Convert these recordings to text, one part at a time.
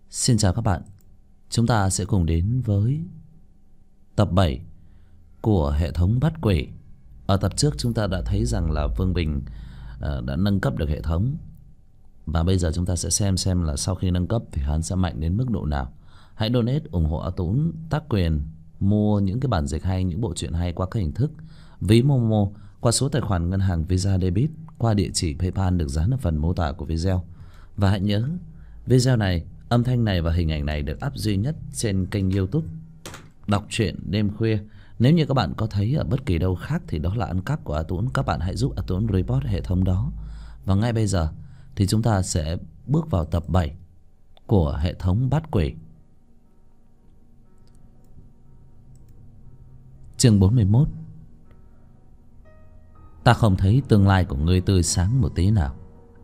Xin chào các bạn. Chúng ta sẽ cùng đến với tập 7 của hệ thống bắt quỷ. Ở tập trước chúng ta đã thấy rằng là Vương Bình đã nâng cấp được hệ thống. Và bây giờ chúng ta sẽ xem là sau khi nâng cấp thì hắn sẽ mạnh đến mức độ nào. Hãy donate ủng hộ A Tún tác quyền mua những cái bản dịch hay, những bộ truyện hay qua các hình thức ví Momo, qua số tài khoản ngân hàng Visa Debit, qua địa chỉ PayPal được dán ở phần mô tả của video. Và hãy nhớ, video này, âm thanh này và hình ảnh này được up duy nhất trên kênh YouTube Đọc truyện đêm khuya. Nếu như các bạn có thấy ở bất kỳ đâu khác thì đó là ăn cắp của A Tún. Các bạn hãy giúp A Tún report hệ thống đó. Và ngay bây giờ thì chúng ta sẽ bước vào tập 7 của hệ thống bắt quỷ. Chương 41. Ta không thấy tương lai của ngươi tươi sáng một tí nào.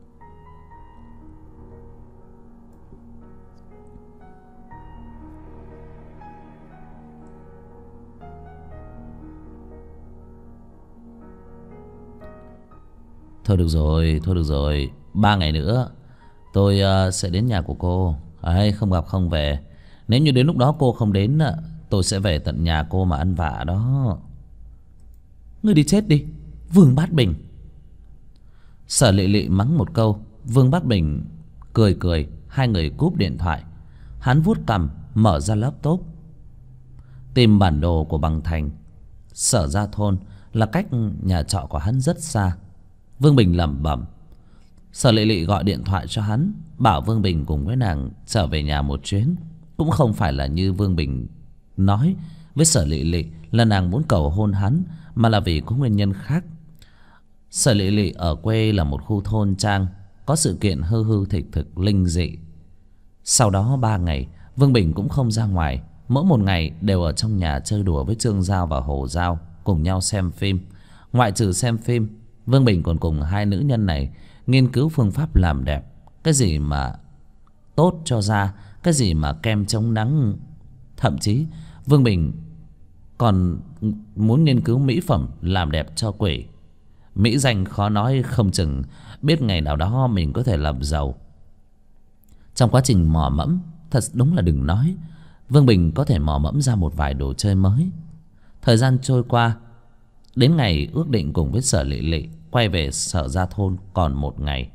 Thôi được rồi, 3 ngày nữa tôi sẽ đến nhà của cô. Không gặp không về. Nếu như đến lúc đó cô không đến, tôi sẽ về tận nhà cô mà ăn vạ đó. Ngươi đi chết đi, Vương Bát Bình. Sở Lệ Lệ mắng một câu. Vương Bát Bình cười cười. Hai người cúp điện thoại. Hắn vuốt cằm mở ra laptop, tìm bản đồ của Bằng Thành. Sở Gia Thôn là cách nhà trọ của hắn rất xa. Vương Bình lẩm bẩm. Sở Lệ Lệ gọi điện thoại cho hắn, bảo Vương Bình cùng với nàng trở về nhà một chuyến. Cũng không phải là như Vương Bình nói với Sở Lệ Lệ là nàng muốn cầu hôn hắn, mà là vì có nguyên nhân khác. Sở Lệ Lệ ở quê là một khu thôn trang, có sự kiện hư hư thực thực linh dị. Sau đó 3 ngày Vương Bình cũng không ra ngoài. Mỗi một ngày đều ở trong nhà chơi đùa với Trương Giao và Hồ Giao, cùng nhau xem phim. Ngoại trừ xem phim, Vương Bình còn cùng hai nữ nhân này nghiên cứu phương pháp làm đẹp. Cái gì mà tốt cho da, cái gì mà kem chống nắng. Thậm chí Vương Bình còn muốn nghiên cứu mỹ phẩm làm đẹp cho quỷ. Mỹ danh khó nói, không chừng biết ngày nào đó mình có thể làm giàu. Trong quá trình mò mẫm, thật đúng là đừng nói, Vương Bình có thể mò mẫm ra một vài đồ chơi mới. Thời gian trôi qua, đến ngày ước định cùng với Sở Lệ Lệ quay về Sở Gia Thôn còn 1 ngày.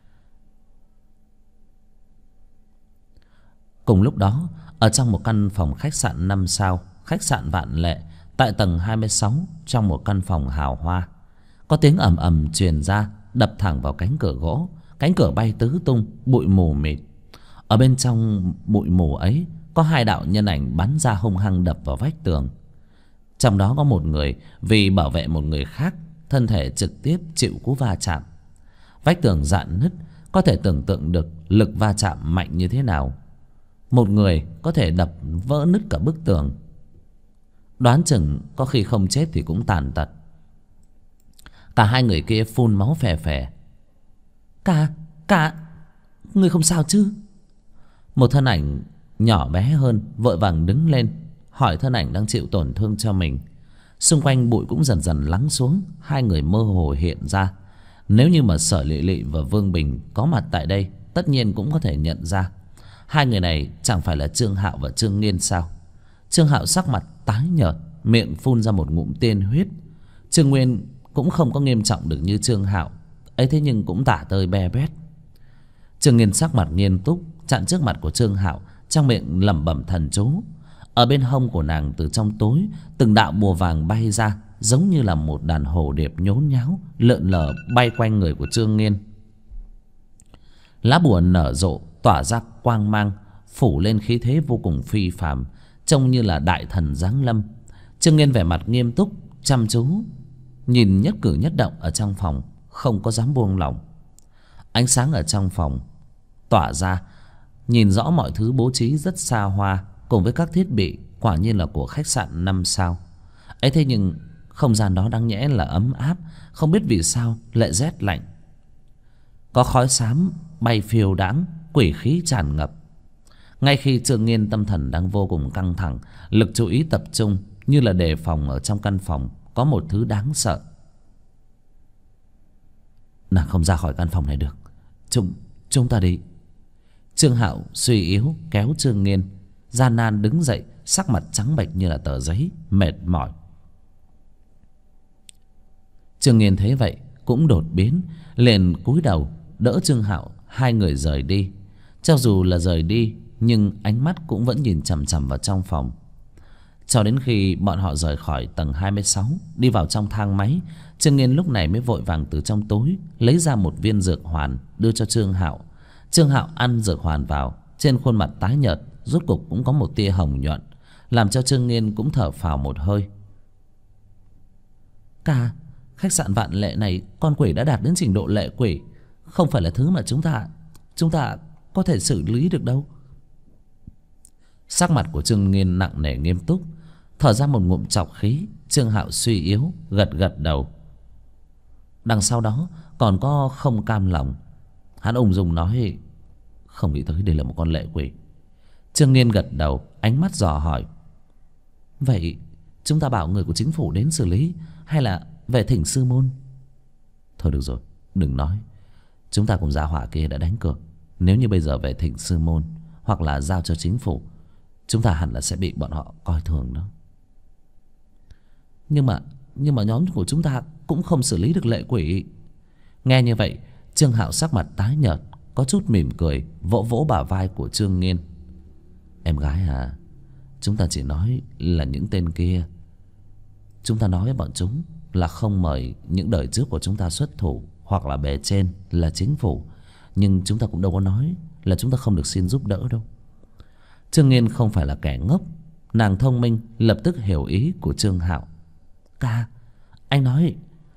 Cùng lúc đó, ở trong một căn phòng khách sạn 5 sao, khách sạn Vạn Lệ, tại tầng 26, trong một căn phòng hào hoa, có tiếng ầm ầm truyền ra, đập thẳng vào cánh cửa gỗ. Cánh cửa bay tứ tung, bụi mù mịt. Ở bên trong bụi mù ấy có 2 đạo nhân ảnh bắn ra hung hăng đập vào vách tường. Trong đó có một người vì bảo vệ một người khác, thân thể trực tiếp chịu cú va chạm. Vách tường rạn nứt, có thể tưởng tượng được lực va chạm mạnh như thế nào. Một người có thể đập vỡ nứt cả bức tường. Đoán chừng có khi không chết thì cũng tàn tật. Cả hai người kia phun máu phè phè. Cả người không sao chứ? Một thân ảnh nhỏ bé hơn vội vàng đứng lên hỏi thân ảnh đang chịu tổn thương cho mình. Xung quanh bụi cũng dần dần lắng xuống. Hai người mơ hồ hiện ra. Nếu như mà Sở Lệ Lệ và Vương Bình có mặt tại đây, tất nhiên cũng có thể nhận ra. Hai người này chẳng phải là Trương Hạo và Trương Nghiên sao? Trương Hạo sắc mặt tái nhợt, miệng phun ra một ngụm tiên huyết. Trương Nguyên cũng không có nghiêm trọng được như Trương Hạo ấy, thế nhưng cũng tả tơi be bét. Trương Nghiên sắc mặt nghiêm túc chặn trước mặt của Trương Hạo, trong miệng lẩm bẩm thần chú. Ở bên hông của nàng, từ trong tối, từng đạo bùa vàng bay ra, giống như là một đàn hồ điệp nhốn nháo lượn lờ bay quanh người của Trương Nghiên. Lá bùa nở rộ, tỏa ra quang mang, phủ lên khí thế vô cùng phi phàm, trông như là đại thần giáng lâm. Trương Nghiên vẻ mặt nghiêm túc, chăm chú nhìn nhất cử nhất động ở trong phòng, không có dám buông lỏng. Ánh sáng ở trong phòng tỏa ra, nhìn rõ mọi thứ bố trí rất xa hoa, cùng với các thiết bị quả nhiên là của khách sạn 5 sao ấy. Thế nhưng không gian đó đáng nhẽ là ấm áp, không biết vì sao lại rét lạnh. Có khói xám bay phiêu đãng, quỷ khí tràn ngập. Ngay khi Trương Nghiên tâm thần đang vô cùng căng thẳng, lực chú ý tập trung, như là đề phòng ở trong căn phòng có một thứ đáng sợ. Nàng không ra khỏi căn phòng này được. Chúng ta đi. Trương Hạo suy yếu kéo Trương Nghiên, gian nan đứng dậy, sắc mặt trắng bệch như là tờ giấy, mệt mỏi. Trương Nghiên thấy vậy cũng đột biến, liền cúi đầu đỡ Trương Hạo. Hai người rời đi. Cho dù là rời đi nhưng ánh mắt cũng vẫn nhìn chằm chằm vào trong phòng. Cho đến khi bọn họ rời khỏi tầng 26, đi vào trong thang máy, Trương Nghiên lúc này mới vội vàng từ trong túi lấy ra một viên dược hoàn đưa cho Trương Hạo. Trương Hạo ăn dược hoàn vào, trên khuôn mặt tái nhợt rốt cục cũng có một tia hồng nhuận, làm cho Trương Nghiên cũng thở phào một hơi. Ca, khách sạn Vạn Lệ này con quỷ đã đạt đến trình độ lệ quỷ, không phải là thứ mà chúng ta có thể xử lý được đâu. Sắc mặt của Trương Nghiên nặng nề nghiêm túc, thở ra một ngụm trọc khí. Trương Hạo suy yếu gật gật đầu. Đằng sau đó còn có không cam lòng. Hắn ung dung nói, không nghĩ tới đây là một con lệ quỷ. Trương Nghiên gật đầu, ánh mắt dò hỏi, vậy chúng ta bảo người của chính phủ đến xử lý, hay là về thỉnh sư môn? Thôi được rồi, đừng nói. Chúng ta cùng gia hỏa kia đã đánh cược, nếu như bây giờ về thỉnh sư môn hoặc là giao cho chính phủ, chúng ta hẳn là sẽ bị bọn họ coi thường đó. Nhưng mà nhóm của chúng ta cũng không xử lý được lệ quỷ. Nghe như vậy, Trương Hạo sắc mặt tái nhợt, có chút mỉm cười, vỗ vỗ bả vai của Trương Nghiên. Em gái à, chúng ta chỉ nói là những tên kia, chúng ta nói với bọn chúng là không mời những đời trước của chúng ta xuất thủ, hoặc là bề trên là chính phủ, nhưng chúng ta cũng đâu có nói là chúng ta không được xin giúp đỡ đâu. Trương Nghiên không phải là kẻ ngốc, nàng thông minh, lập tức hiểu ý của Trương Hạo. Ca, anh nói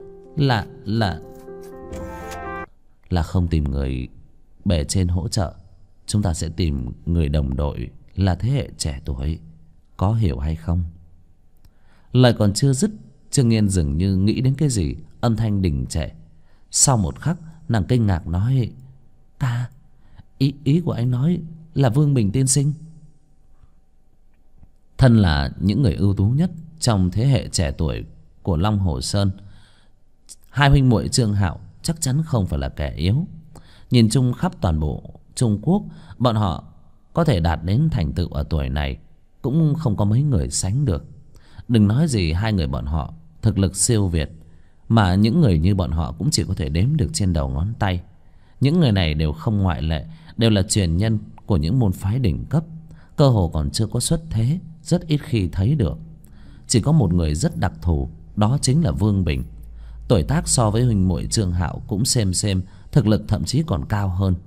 là không tìm người bề trên hỗ trợ, chúng ta sẽ tìm người đồng đội là thế hệ trẻ tuổi, có hiểu hay không? Lời còn chưa dứt, Trương Nghiên dường như nghĩ đến cái gì, âm thanh đình trệ. Sau một khắc, nàng kinh ngạc nói, ca, ý của anh nói là Vương Bình tiên sinh? Thân là những người ưu tú nhất trong thế hệ trẻ tuổi của Long Hồ Sơn, hai huynh muội Trương Hạo chắc chắn không phải là kẻ yếu. Nhìn chung khắp toàn bộ Trung Quốc, bọn họ có thể đạt đến thành tựu ở tuổi này cũng không có mấy người sánh được. Đừng nói gì hai người bọn họ thực lực siêu việt, mà những người như bọn họ cũng chỉ có thể đếm được trên đầu ngón tay. Những người này đều không ngoại lệ, đều là truyền nhân của những môn phái đỉnh cấp, cơ hồ còn chưa có xuất thế, rất ít khi thấy được. Chỉ có một người rất đặc thù, đó chính là Vương Bình. Tuổi tác so với huynh muội Trương Hạo cũng xem, thực lực thậm chí còn cao hơn.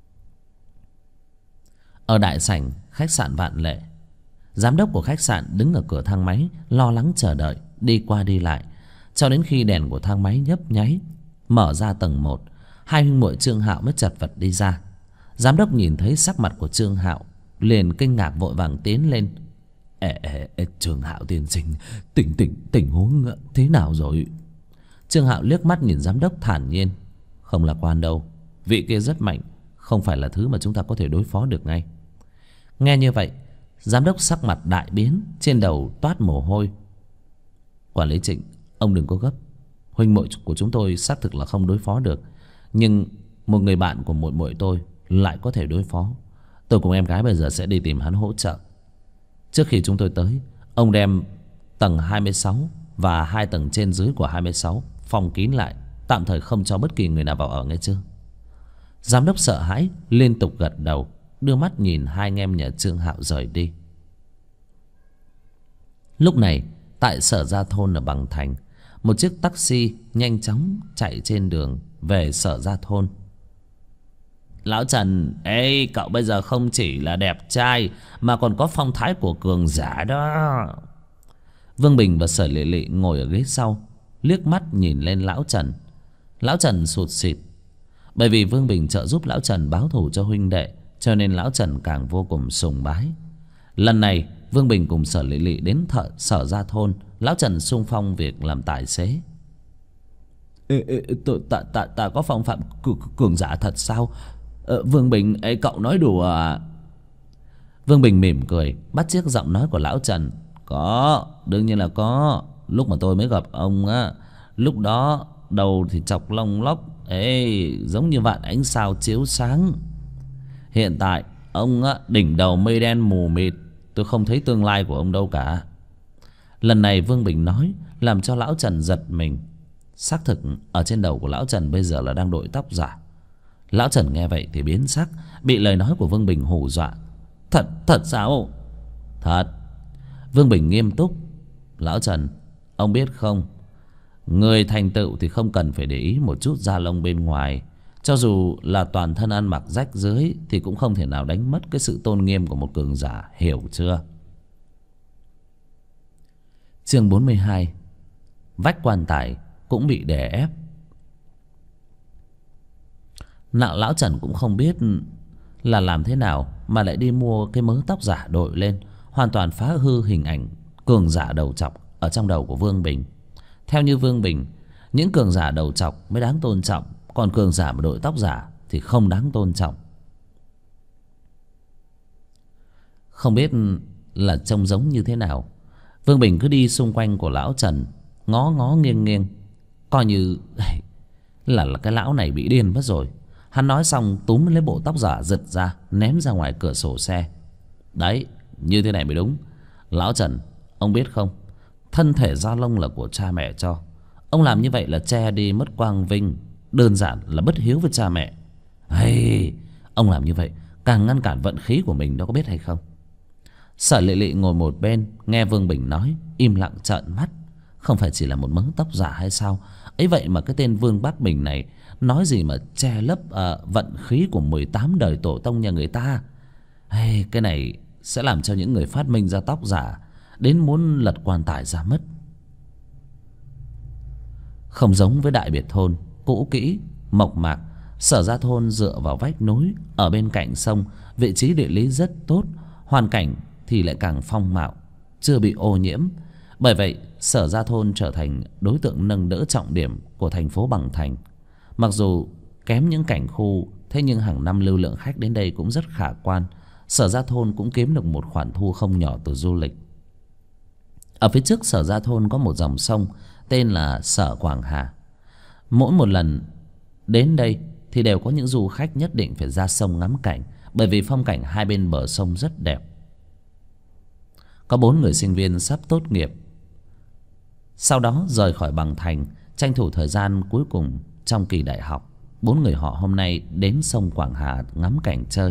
Ở đại sảnh khách sạn Vạn Lệ, giám đốc của khách sạn đứng ở cửa thang máy, lo lắng chờ đợi, đi qua đi lại, cho đến khi đèn của thang máy nhấp nháy mở ra tầng 1, hai huynh muội Trương Hạo mới chật vật đi ra. Giám đốc nhìn thấy sắc mặt của Trương Hạo liền kinh ngạc, vội vàng tiến lên. Trương Hạo tiên sinh, tình huống thế nào rồi? Trương Hạo liếc mắt nhìn giám đốc thản nhiên, không lạc quan đâu, vị kia rất mạnh, không phải là thứ mà chúng ta có thể đối phó được ngay. Nghe như vậy, giám đốc sắc mặt đại biến, trên đầu toát mồ hôi. Quản lý Trịnh, ông đừng có gấp, huynh muội của chúng tôi xác thực là không đối phó được, nhưng một người bạn của muội muội tôi lại có thể đối phó. Tôi cùng em gái bây giờ sẽ đi tìm hắn hỗ trợ. Trước khi chúng tôi tới, ông đem tầng 26 và hai tầng trên dưới của 26 phong kín lại, tạm thời không cho bất kỳ người nào vào ở, nghe chưa? Giám đốc sợ hãi liên tục gật đầu, đưa mắt nhìn hai anh em nhà Trương Hạo rời đi. Lúc này tại Sở Gia Thôn ở Bằng Thành, một chiếc taxi nhanh chóng chạy trên đường về Sở Gia Thôn. Lão Trần, ê, cậu bây giờ không chỉ là đẹp trai mà còn có phong thái của cường giả đó. Vương Bình và Sở Lệ Lệ ngồi ở ghế sau, liếc mắt nhìn lên Lão Trần. Lão Trần sụt sịt, bởi vì Vương Bình trợ giúp Lão Trần báo thù cho huynh đệ, cho nên Lão Trần càng vô cùng sùng bái. Lần này Vương Bình cùng Sở Lệ Lệ đến Sở Gia Thôn, Lão Trần xung phong việc làm tài xế. Ta có phong phạm cường giả thật sao? Vương Bình, cậu nói đùa à? Vương Bình mỉm cười, bắt chước giọng nói của Lão Trần. Có, đương nhiên là có. Lúc mà tôi mới gặp ông á, lúc đó đầu thì chọc lông lóc, giống như vạn ánh sao chiếu sáng. Hiện tại Ông á, đỉnh đầu mây đen mù mịt, tôi không thấy tương lai của ông đâu cả. Lần này Vương Bình nói làm cho lão Trần giật mình. Xác thực ở trên đầu của lão Trần bây giờ là đang đội tóc giả. Lão Trần nghe vậy thì biến sắc, bị lời nói của Vương Bình hù dọa. Thật sao? Thật. Vương Bình nghiêm túc. Lão Trần, ông biết không, người thành tựu thì không cần phải để ý một chút da lông bên ngoài. Cho dù là toàn thân ăn mặc rách rưới thì cũng không thể nào đánh mất cái sự tôn nghiêm của một cường giả, hiểu chưa? Chương 42. Vách quan tài cũng bị đè ép. Lão Trần cũng không biết là làm thế nào mà lại đi mua cái mớ tóc giả đội lên, hoàn toàn phá hư hình ảnh cường giả đầu trọc ở trong đầu của Vương Bình. Theo như Vương Bình, những cường giả đầu trọc mới đáng tôn trọng, còn cường giả mà đội tóc giả thì không đáng tôn trọng. Không biết là trông giống như thế nào, Vương Bình cứ đi xung quanh của lão Trần, ngó ngó nghiêng nghiêng, coi như là cái lão này bị điên mất rồi. Hắn nói xong túm lấy bộ tóc giả giật ra, ném ra ngoài cửa sổ xe. Đấy, như thế này mới đúng. Lão Trần, ông biết không, thân thể da lông là của cha mẹ cho. Ông làm như vậy là che đi mất quang vinh, đơn giản là bất hiếu với cha mẹ. Hay, ông làm như vậy càng ngăn cản vận khí của mình đó, có biết hay không? Sở Lệ Lệ ngồi một bên nghe Vương Bình nói, im lặng trợn mắt. Không phải chỉ là một mớ tóc giả hay sao? Ấy vậy mà cái tên Vương Bác Bình này nói gì mà che lấp vận khí của 18 đời tổ tông nhà người ta. Hay, cái này sẽ làm cho những người phát minh ra tóc giả đến muốn lật quan tài ra mất. Không giống với Đại Biệt thôn cũ kỹ mộc mạc, Sở Gia thôn dựa vào vách núi ở bên cạnh sông, vị trí địa lý rất tốt, hoàn cảnh thì lại càng phong mạo, chưa bị ô nhiễm. Bởi vậy Sở Gia thôn trở thành đối tượng nâng đỡ trọng điểm của thành phố Bằng Thành. Mặc dù kém những cảnh khu, thế nhưng hàng năm lưu lượng khách đến đây cũng rất khả quan. Sở Gia thôn cũng kiếm được một khoản thu không nhỏ từ du lịch. Ở phía trước Sở Gia thôn có một dòng sông tên là Sở Quảng Hà. Mỗi một lần đến đây thì đều có những du khách nhất định phải ra sông ngắm cảnh, bởi vì phong cảnh hai bên bờ sông rất đẹp. Có 4 người sinh viên sắp tốt nghiệp, sau đó rời khỏi Bằng Thành, tranh thủ thời gian cuối cùng trong kỳ đại học. 4 người họ hôm nay đến sông Quảng Hà ngắm cảnh chơi.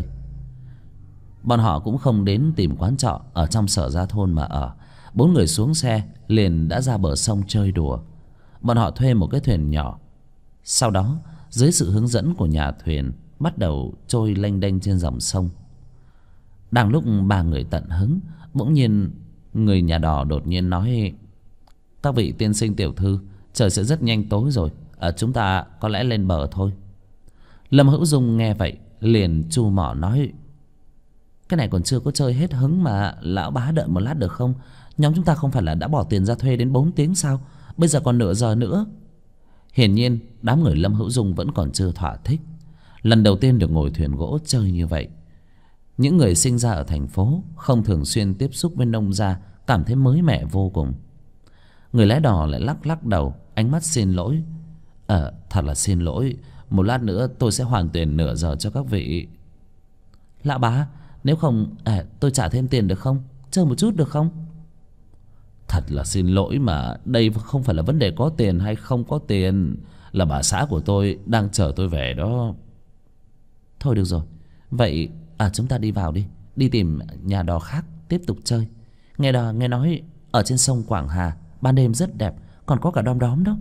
Bọn họ cũng không đến tìm quán trọ ở trong Sở Gia thôn mà ở. 4 người xuống xe liền đã ra bờ sông chơi đùa. Bọn họ thuê một cái thuyền nhỏ, sau đó dưới sự hướng dẫn của nhà thuyền bắt đầu trôi lênh đênh trên dòng sông. Đang lúc 3 người tận hứng, bỗng nhiên người nhà đò đột nhiên nói: các vị tiên sinh tiểu thư, trời sẽ rất nhanh tối rồi, chúng ta có lẽ lên bờ thôi. Lâm Hữu Dung nghe vậy liền chu mỏ nói: cái này còn chưa có chơi hết hứng mà, lão bá đợi một lát được không? Nhóm chúng ta không phải là đã bỏ tiền ra thuê đến 4 tiếng sao? Bây giờ còn nửa giờ nữa. Hiển nhiên đám người Lâm Hữu Dung vẫn còn chưa thỏa thích. Lần đầu tiên được ngồi thuyền gỗ chơi như vậy. Những người sinh ra ở thành phố, không thường xuyên tiếp xúc với nông gia, cảm thấy mới mẻ vô cùng. Người lái đò lại lắc lắc đầu, ánh mắt xin lỗi: thật là xin lỗi, một lát nữa tôi sẽ hoàn tiền nửa giờ cho các vị. Lão bá, nếu không tôi trả thêm tiền được không? Chơi một chút được không? Thật là xin lỗi mà, đây không phải là vấn đề có tiền hay không có tiền, là bà xã của tôi đang chờ tôi về đó. Thôi được rồi, vậy chúng ta đi vào đi, đi tìm nhà đò khác tiếp tục chơi. Nghe nói ở trên sông Quảng Hà ban đêm rất đẹp, còn có cả đom đóm đó.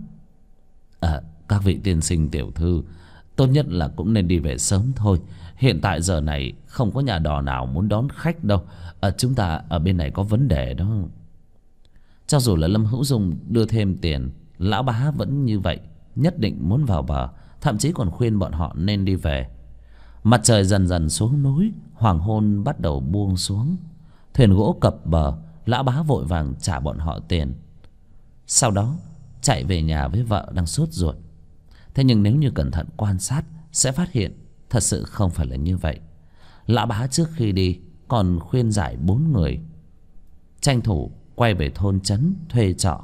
Các vị tiên sinh tiểu thư, tốt nhất là cũng nên đi về sớm thôi. Hiện tại giờ này không có nhà đò nào muốn đón khách đâu. Chúng ta ở bên này có vấn đề đó. Cho dù là Lâm Hữu Dung đưa thêm tiền, lão bá vẫn như vậy, nhất định muốn vào bờ, thậm chí còn khuyên bọn họ nên đi về. Mặt trời dần dần xuống núi, hoàng hôn bắt đầu buông xuống. Thuyền gỗ cập bờ, lão bá vội vàng trả bọn họ tiền, sau đó chạy về nhà với vợ đang sốt ruột. Thế nhưng nếu như cẩn thận quan sát sẽ phát hiện thật sự không phải là như vậy. Lão bá trước khi đi còn khuyên giải 4 người tranh thủ quay về thôn trấn thuê trọ.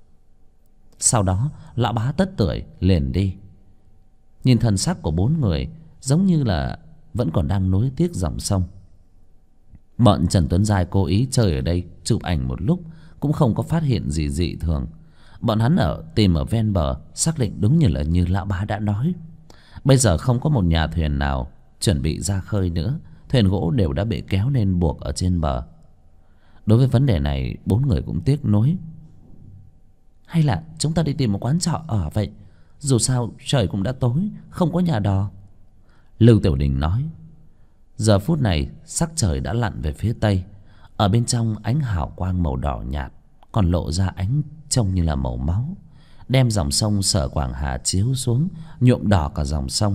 Sau đó lão bá tất tưởi liền đi. Nhìn thần sắc của 4 người giống như là vẫn còn đang nối tiếc dòng sông. Bọn Trần Tuấn Giai cố ý chơi ở đây chụp ảnh một lúc cũng không có phát hiện gì dị thường. Bọn hắn tìm ở ven bờ, xác định đúng như lão bá đã nói. Bây giờ không có một nhà thuyền nào chuẩn bị ra khơi nữa. Thuyền gỗ đều đã bị kéo lên buộc ở trên bờ. Đối với vấn đề này, bốn người cũng tiếc nuối. Hay là chúng ta đi tìm một quán trọ ở vậy, dù sao trời cũng đã tối, không có nhà đò. Lưu Tiểu Đình nói. Giờ phút này sắc trời đã lặn về phía tây. Ở bên trong ánh hào quang màu đỏ nhạt còn lộ ra ánh trông như là màu máu, đem dòng sông Sở Quảng Hà chiếu xuống, nhuộm đỏ cả dòng sông.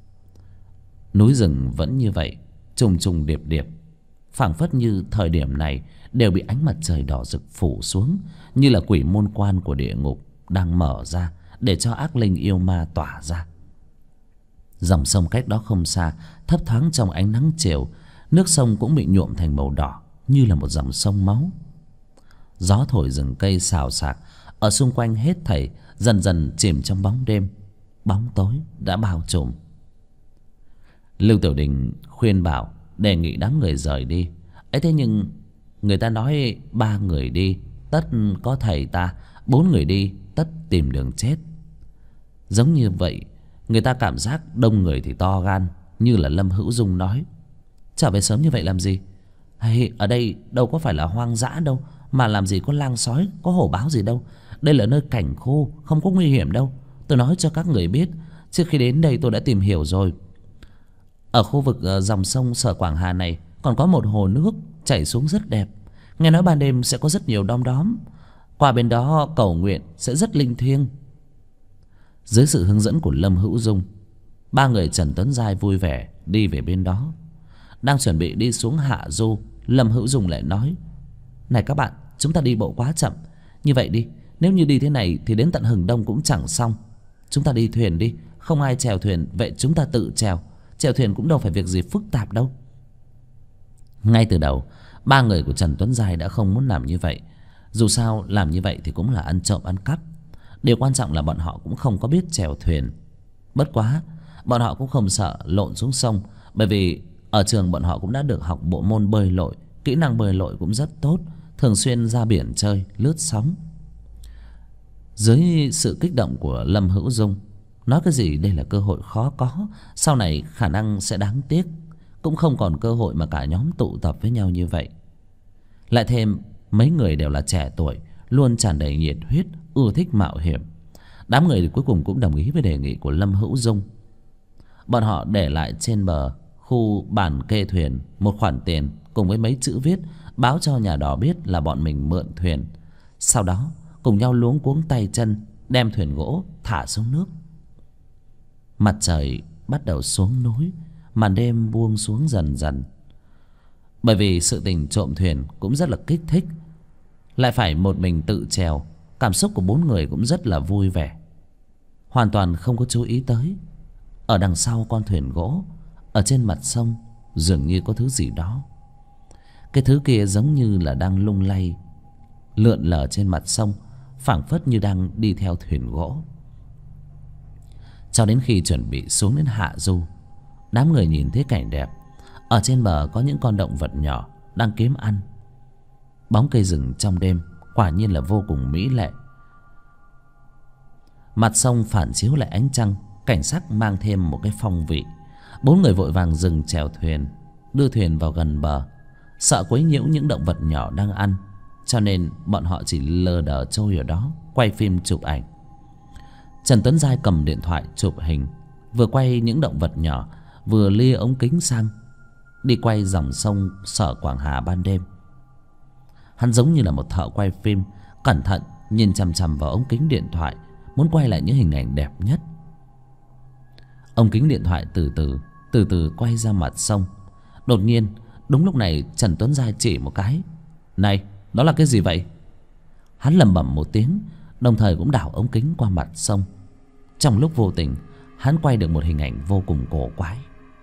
Núi rừng vẫn như vậy, trùng trùng điệp điệp, phảng phất như thời điểm này đều bị ánh mặt trời đỏ rực phủ xuống, như là quỷ môn quan của địa ngục đang mở ra để cho ác linh yêu ma tỏa ra. Dòng sông cách đó không xa thấp thoáng trong ánh nắng chiều, nước sông cũng bị nhuộm thành màu đỏ như là một dòng sông máu. Gió thổi rừng cây xào xạc, ở xung quanh hết thảy dần dần chìm trong bóng đêm. Bóng tối đã bao trùm. Lưu Tiểu Đình khuyên bảo, đề nghị đám người rời đi. Ấy thế nhưng người ta nói 3 người đi tất có thầy ta, 4 người đi tất tìm đường chết. Giống như vậy, người ta cảm giác đông người thì to gan, như là Lâm Hữu Dung nói. Trở về sớm như vậy làm gì? Hay ở đây đâu có phải là hoang dã đâu, mà làm gì có lang sói, có hổ báo gì đâu. Đây là nơi cảnh khô, không có nguy hiểm đâu. Tôi nói cho các người biết, trước khi đến đây tôi đã tìm hiểu rồi. Ở khu vực dòng sông Sở Quảng Hà này còn có một hồ nước chảy xuống rất đẹp. Nghe nói ban đêm sẽ có rất nhiều đom đóm. Qua bên đó cầu nguyện sẽ rất linh thiêng. Dưới sự hướng dẫn của Lâm Hữu Dung, 3 người Trần Tuấn Giai vui vẻ đi về bên đó. Đang chuẩn bị đi xuống hạ du, Lâm Hữu Dung lại nói. Này các bạn, chúng ta đi bộ quá chậm. Như vậy đi, nếu như đi thế này thì đến tận Hừng Đông cũng chẳng xong. Chúng ta đi thuyền đi, không ai chèo thuyền, vậy chúng ta tự chèo. Chèo thuyền cũng đâu phải việc gì phức tạp đâu. Ngay từ đầu, 3 người của Trần Tuấn Giai đã không muốn làm như vậy. Dù sao làm như vậy thì cũng là ăn trộm ăn cắp. Điều quan trọng là bọn họ cũng không có biết chèo thuyền. Bất quá bọn họ cũng không sợ lộn xuống sông, bởi vì ở trường bọn họ cũng đã được học bộ môn bơi lội. Kỹ năng bơi lội cũng rất tốt, thường xuyên ra biển chơi, lướt sóng. Dưới sự kích động của Lâm Hữu Dung, nói cái gì đây là cơ hội khó có, sau này khả năng sẽ đáng tiếc. Cũng không còn cơ hội mà cả nhóm tụ tập với nhau như vậy. Lại thêm mấy người đều là trẻ tuổi, luôn tràn đầy nhiệt huyết, ưa thích mạo hiểm. Đám người cuối cùng cũng đồng ý với đề nghị của Lâm Hữu Dung. Bọn họ để lại trên bờ khu bàn kê thuyền một khoản tiền cùng với mấy chữ viết báo cho nhà đò biết là bọn mình mượn thuyền. Sau đó cùng nhau luống cuống tay chân đem thuyền gỗ thả xuống nước. Mặt trời bắt đầu xuống núi, màn đêm buông xuống dần dần. Bởi vì sự tình trộm thuyền cũng rất là kích thích, lại phải một mình tự chèo, cảm xúc của 4 người cũng rất là vui vẻ. Hoàn toàn không có chú ý tới ở đằng sau con thuyền gỗ, ở trên mặt sông dường như có thứ gì đó. Cái thứ kia giống như là đang lung lay lượn lờ trên mặt sông, phảng phất như đang đi theo thuyền gỗ. Cho đến khi chuẩn bị xuống đến hạ du, đám người nhìn thấy cảnh đẹp. Ở trên bờ có những con động vật nhỏ đang kiếm ăn. Bóng cây rừng trong đêm quả nhiên là vô cùng mỹ lệ. Mặt sông phản chiếu lại ánh trăng, cảnh sắc mang thêm một cái phong vị. 4 người vội vàng dừng chèo thuyền, đưa thuyền vào gần bờ. Sợ quấy nhiễu những động vật nhỏ đang ăn, cho nên bọn họ chỉ lờ đờ trôi ở đó, quay phim chụp ảnh. Trần Tuấn Giai cầm điện thoại chụp hình, vừa quay những động vật nhỏ, vừa lia ống kính sang đi quay dòng sông Sở Quảng Hà ban đêm. Hắn giống như là một thợ quay phim, cẩn thận nhìn chằm chằm vào ống kính điện thoại, muốn quay lại những hình ảnh đẹp nhất. Ống kính điện thoại từ từ quay ra mặt sông. Đột nhiên đúng lúc này Trần Tuấn Giai chỉ một cái. Này, đó là cái gì vậy? Hắn lẩm bẩm một tiếng, đồng thời cũng đảo ống kính qua mặt sông. Trong lúc vô tình, hắn quay được một hình ảnh vô cùng cổ quái.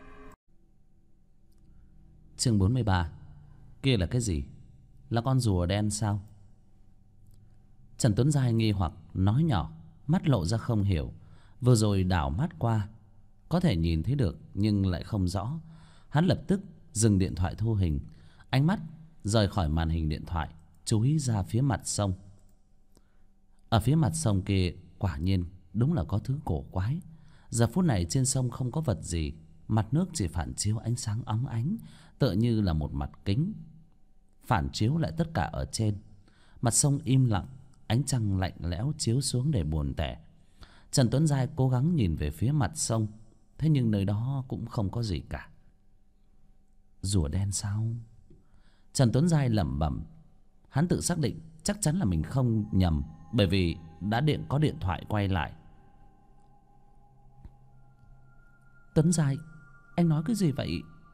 Chương 43. Kia là cái gì? Là con rùa đen sao? Trần Tuấn Giai nghi hoặc nói nhỏ, mắt lộ ra không hiểu. Vừa rồi đảo mắt qua, có thể nhìn thấy được nhưng lại không rõ. Hắn lập tức dừng điện thoại thu hình. Ánh mắt rời khỏi màn hình điện thoại, chú ý ra phía mặt sông. Ở phía mặt sông kia quả nhiên đúng là có thứ cổ quái. Giờ phút này trên sông không có vật gì, mặt nước chỉ phản chiếu ánh sáng óng ánh, tựa như là một mặt kính phản chiếu lại tất cả ở trên. Mặt sông im lặng, ánh trăng lạnh lẽo chiếu xuống để buồn tẻ. Trần Tuấn Giai cố gắng nhìn về phía mặt sông, thế nhưng nơi đó cũng không có gì cả. Rùa đen sao? Trần Tuấn Giai lẩm bẩm. Hắn tự xác định chắc chắn là mình không nhầm, bởi vì đã có điện thoại quay lại. Tuấn Giai, anh nói cái gì vậy?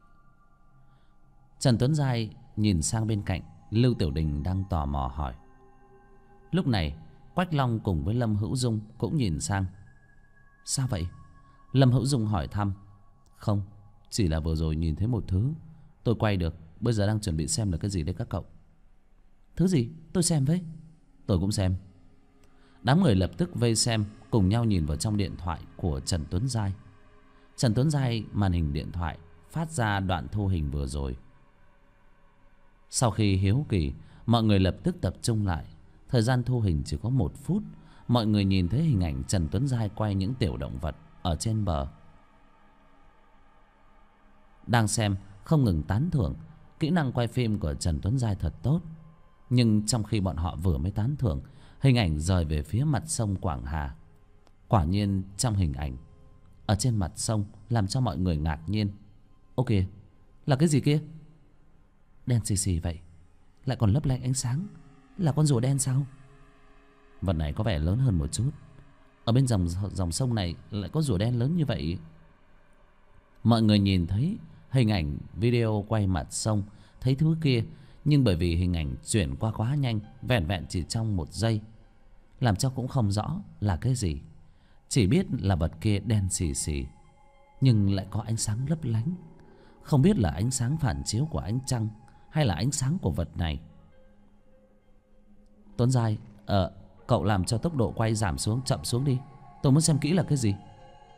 Trần Tuấn Giai nhìn sang bên cạnh, Lưu Tiểu Đình đang tò mò hỏi. Lúc này Quách Long cùng với Lâm Hữu Dung cũng nhìn sang. Sao vậy? Lâm Hữu Dung hỏi thăm. Không, chỉ là vừa rồi nhìn thấy một thứ, tôi quay được, bây giờ đang chuẩn bị xem là cái gì đấy các cậu. Thứ gì? Tôi xem với. Tôi cũng xem. Đám người lập tức vây xem, cùng nhau nhìn vào trong điện thoại của Trần Tuấn Giai. Trần Tuấn Giai màn hình điện thoại phát ra đoạn thu hình vừa rồi. Sau khi hiếu kỳ, mọi người lập tức tập trung lại. Thời gian thu hình chỉ có 1 phút. Mọi người nhìn thấy hình ảnh Trần Tuấn Giai quay những tiểu động vật ở trên bờ. Đang xem không ngừng tán thưởng kỹ năng quay phim của Trần Tuấn Giai thật tốt. Nhưng trong khi bọn họ vừa mới tán thưởng, hình ảnh rời về phía mặt sông Quảng Hà. Quả nhiên trong hình ảnh ở trên mặt sông làm cho mọi người ngạc nhiên. Ok, là cái gì kia? Đen xì xì vậy, lại còn lấp lánh ánh sáng. Là con rùa đen sao? Vật này có vẻ lớn hơn một chút. Ở bên dòng sông này lại có rùa đen lớn như vậy. Mọi người nhìn thấy hình ảnh video quay mặt sông, thấy thứ kia, nhưng bởi vì hình ảnh chuyển qua quá nhanh, vẻn vẹn chỉ trong 1 giây, làm cho cũng không rõ là cái gì. Chỉ biết là vật kia đen xì xì, nhưng lại có ánh sáng lấp lánh. Không biết là ánh sáng phản chiếu của ánh trăng hay là ánh sáng của vật này. Tuấn Giai, cậu làm cho tốc độ quay giảm xuống, chậm xuống đi. Tôi muốn xem kỹ là cái gì.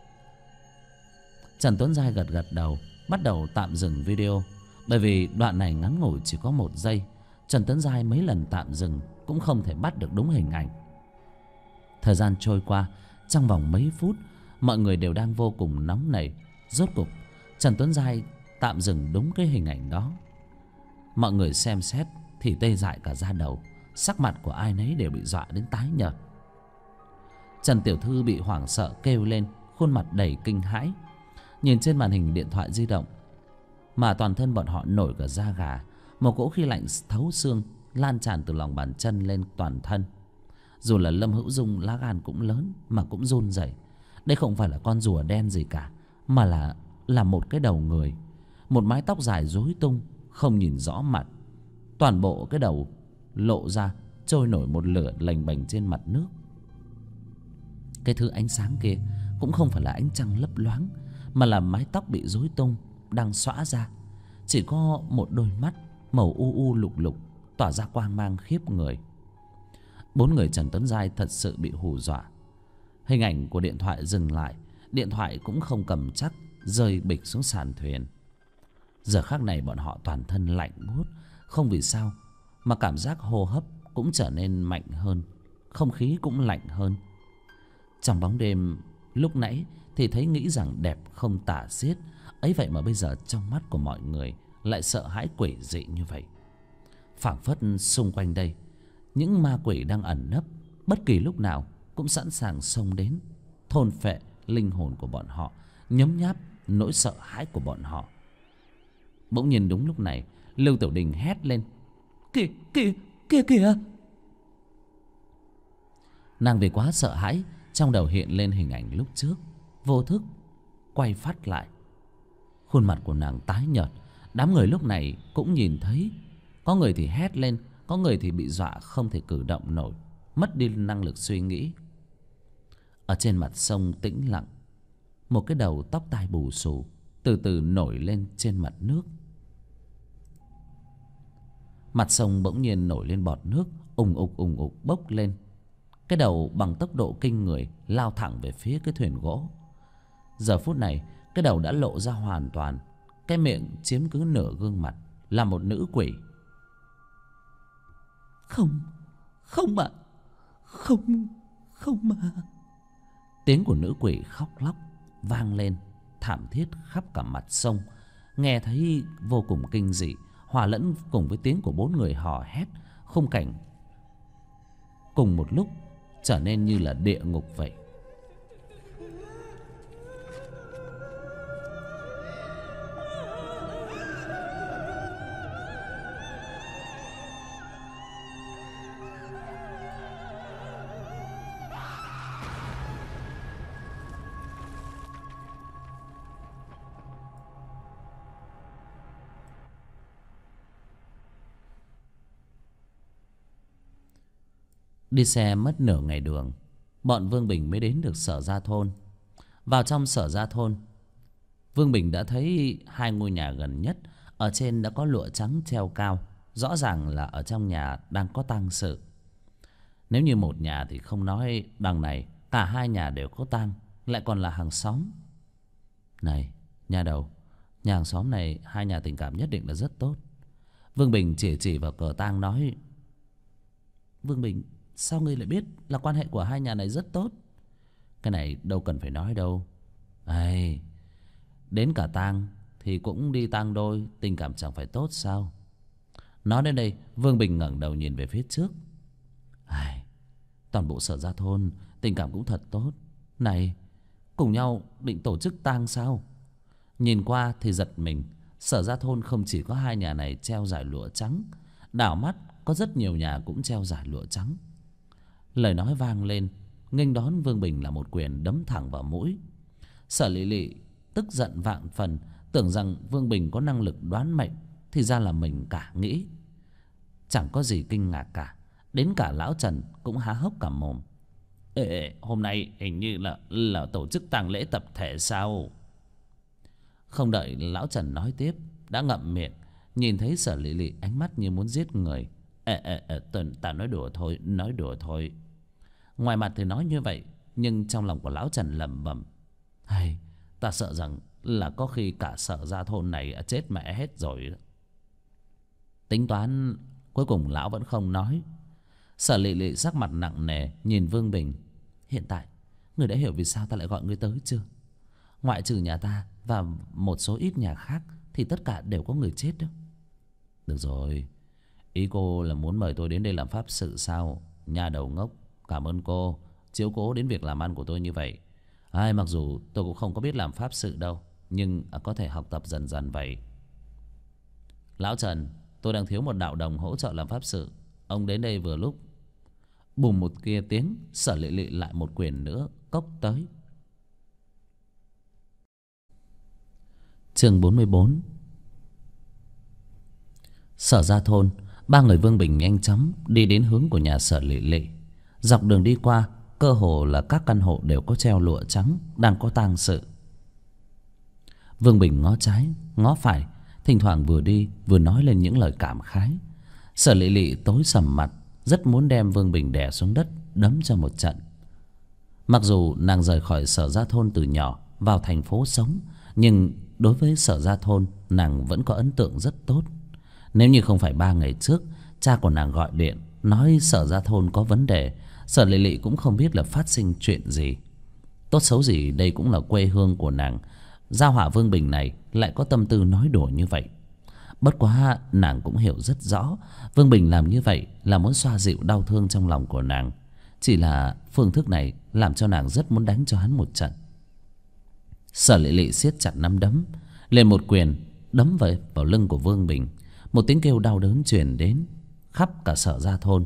Trần Tuấn Giai gật gật đầu, bắt đầu tạm dừng video. Bởi vì đoạn này ngắn ngủi chỉ có 1 giây, Trần Tuấn Giai mấy lần tạm dừng cũng không thể bắt được đúng hình ảnh. Thời gian trôi qua, trong vòng mấy phút, mọi người đều đang vô cùng nóng nảy. Rốt cục Trần Tuấn Giai tạm dừng đúng cái hình ảnh đó. Mọi người xem xét thì tê dại cả da đầu, sắc mặt của ai nấy đều bị dọa đến tái nhợt. Trần Tiểu Thư bị hoảng sợ kêu lên, khuôn mặt đầy kinh hãi. Nhìn trên màn hình điện thoại di động mà toàn thân bọn họ nổi cả da gà. Một cỗ khí lạnh thấu xương lan tràn từ lòng bàn chân lên toàn thân. Dù là Lâm Hữu Dung lá gan cũng lớn mà cũng run rẩy. Đây không phải là con rùa đen gì cả, mà là một cái đầu người. Một mái tóc dài rối tung, không nhìn rõ mặt. Toàn bộ cái đầu lộ ra, trôi nổi một lửa lềnh bềnh trên mặt nước. Cái thứ ánh sáng kia cũng không phải là ánh trăng lấp loáng, mà là mái tóc bị rối tung đang xõa ra. Chỉ có một đôi mắt màu u u lục lục tỏa ra quang mang khiếp người. 4 người Trần Tuấn Giai thật sự bị hù dọa. Hình ảnh của điện thoại dừng lại, điện thoại cũng không cầm chắc, rơi bịch xuống sàn thuyền. Giờ khắc này bọn họ toàn thân lạnh buốt, không vì sao mà cảm giác hô hấp cũng trở nên mạnh hơn, không khí cũng lạnh hơn. Trong bóng đêm lúc nãy thì thấy nghĩ rằng đẹp không tả xiết, ấy vậy mà bây giờ trong mắt của mọi người lại sợ hãi quỷ dị như vậy. Phảng phất xung quanh đây những ma quỷ đang ẩn nấp, bất kỳ lúc nào cũng sẵn sàng xông đến, thôn phệ linh hồn của bọn họ, nhấm nháp nỗi sợ hãi của bọn họ. Bỗng nhiên đúng lúc này, Lưu Tiểu Đình hét lên: Kìa, kìa, kìa kìa! Nàng vì quá sợ hãi, trong đầu hiện lên hình ảnh lúc trước, vô thức quay phát lại. Khuôn mặt của nàng tái nhợt. Đám người lúc này cũng nhìn thấy, có người thì hét lên, có người thì bị dọa không thể cử động nổi, mất đi năng lực suy nghĩ. Ở trên mặt sông tĩnh lặng, một cái đầu tóc tai bù xù từ từ nổi lên trên mặt nước. Mặt sông bỗng nhiên nổi lên bọt nước, ùng ục bốc lên. Cái đầu bằng tốc độ kinh người lao thẳng về phía cái thuyền gỗ. Giờ phút này cái đầu đã lộ ra hoàn toàn, cái miệng chiếm cứ nửa gương mặt, là một nữ quỷ. Không, không mà, không, không mà. Tiếng của nữ quỷ khóc lóc vang lên thảm thiết khắp cả mặt sông, nghe thấy vô cùng kinh dị, hòa lẫn cùng với tiếng của 4 người hò hét. Khung cảnh cùng một lúc trở nên như là địa ngục vậy. Đi xe mất nửa ngày đường, bọn Vương Bình mới đến được Sở Gia Thôn. Vào trong Sở Gia Thôn, Vương Bình đã thấy 2 ngôi nhà gần nhất. Ở trên đã có lụa trắng treo cao, rõ ràng là ở trong nhà đang có tang sự. Nếu như một nhà thì không nói, đằng này cả 2 nhà đều có tang, lại còn là hàng xóm. Này nhà đầu, nhà hàng xóm này 2 nhà tình cảm nhất định là rất tốt. Vương Bình chỉ vào cờ tang nói: Vương Bình, sao ngươi lại biết là quan hệ của 2 nhà này rất tốt? Cái này đâu cần phải nói đâu. Ai, đến cả tang thì cũng đi tang đôi, tình cảm chẳng phải tốt sao? Nói đến đây, Vương Bình ngẩng đầu nhìn về phía trước. Ai, toàn bộ Sở Gia Thôn tình cảm cũng thật tốt. Này, cùng nhau định tổ chức tang sao? Nhìn qua thì giật mình. Sở Gia Thôn không chỉ có 2 nhà này treo dải lụa trắng, đảo mắt có rất nhiều nhà cũng treo dải lụa trắng. Lời nói vang lên, nghênh đón Vương Bình là một quyền đấm thẳng vào mũi. Sở Lị Lị tức giận vạn phần, tưởng rằng Vương Bình có năng lực đoán mệnh, thì ra là mình cả nghĩ. Chẳng có gì kinh ngạc cả. Đến cả lão Trần cũng há hốc cả mồm. Ê, hôm nay hình như là tổ chức tang lễ tập thể sao? Không đợi lão Trần nói tiếp, đã ngậm miệng. Nhìn thấy Sở Lị Lị ánh mắt như muốn giết người. Ta nói đùa thôi, nói đùa thôi. Ngoài mặt thì nói như vậy, nhưng trong lòng của lão Trần lẩm bẩm: hay, ta sợ rằng là có khi cả Sở Gia Thôn này chết mẹ hết rồi. Tính toán cuối cùng lão vẫn không nói. Sở Lị Lị sắc mặt nặng nề nhìn Vương Bình. Hiện tại người đã hiểu vì sao ta lại gọi ngươi tới chưa? Ngoại trừ nhà ta và một số ít nhà khác thì tất cả đều có người chết đó. Được rồi, ý cô là muốn mời tôi đến đây làm pháp sự sao? Nhà đầu ngốc, cảm ơn cô chiếu cố đến việc làm ăn của tôi như vậy. Mặc dù tôi cũng không có biết làm pháp sự đâu, nhưng có thể học tập dần dần vậy. Lão Trần, tôi đang thiếu một đạo đồng hỗ trợ làm pháp sự, ông đến đây vừa lúc. Bùm một kia tiếng, Sở Lị Lị lại một quyền nữa cốc tới. Chương 44. Sở Gia Thôn, 3 người Vương Bình nhanh chóng đi đến hướng của nhà Sở Lị Lị. Dọc đường đi qua, cơ hồ là các căn hộ đều có treo lụa trắng, đang có tang sự. Vương Bình ngó trái, ngó phải, thỉnh thoảng vừa đi vừa nói lên những lời cảm khái. Sở Lị Lị tối sầm mặt, rất muốn đem Vương Bình đè xuống đất đấm cho một trận. Mặc dù nàng rời khỏi Sở Gia Thôn từ nhỏ vào thành phố sống, nhưng đối với Sở Gia Thôn nàng vẫn có ấn tượng rất tốt. Nếu như không phải 3 ngày trước cha của nàng gọi điện nói Sở Gia Thôn có vấn đề, Sở Lị Lị cũng không biết là phát sinh chuyện gì. Tốt xấu gì đây cũng là quê hương của nàng, gia hỏa Vương Bình này lại có tâm tư nói đùa như vậy. Bất quá nàng cũng hiểu rất rõ Vương Bình làm như vậy là muốn xoa dịu đau thương trong lòng của nàng. Chỉ là phương thức này làm cho nàng rất muốn đánh cho hắn một trận. Sở Lị Lị siết chặt nắm đấm, lên một quyền đấm vào lưng của Vương Bình. Một tiếng kêu đau đớn truyền đến khắp cả Sở Gia Thôn.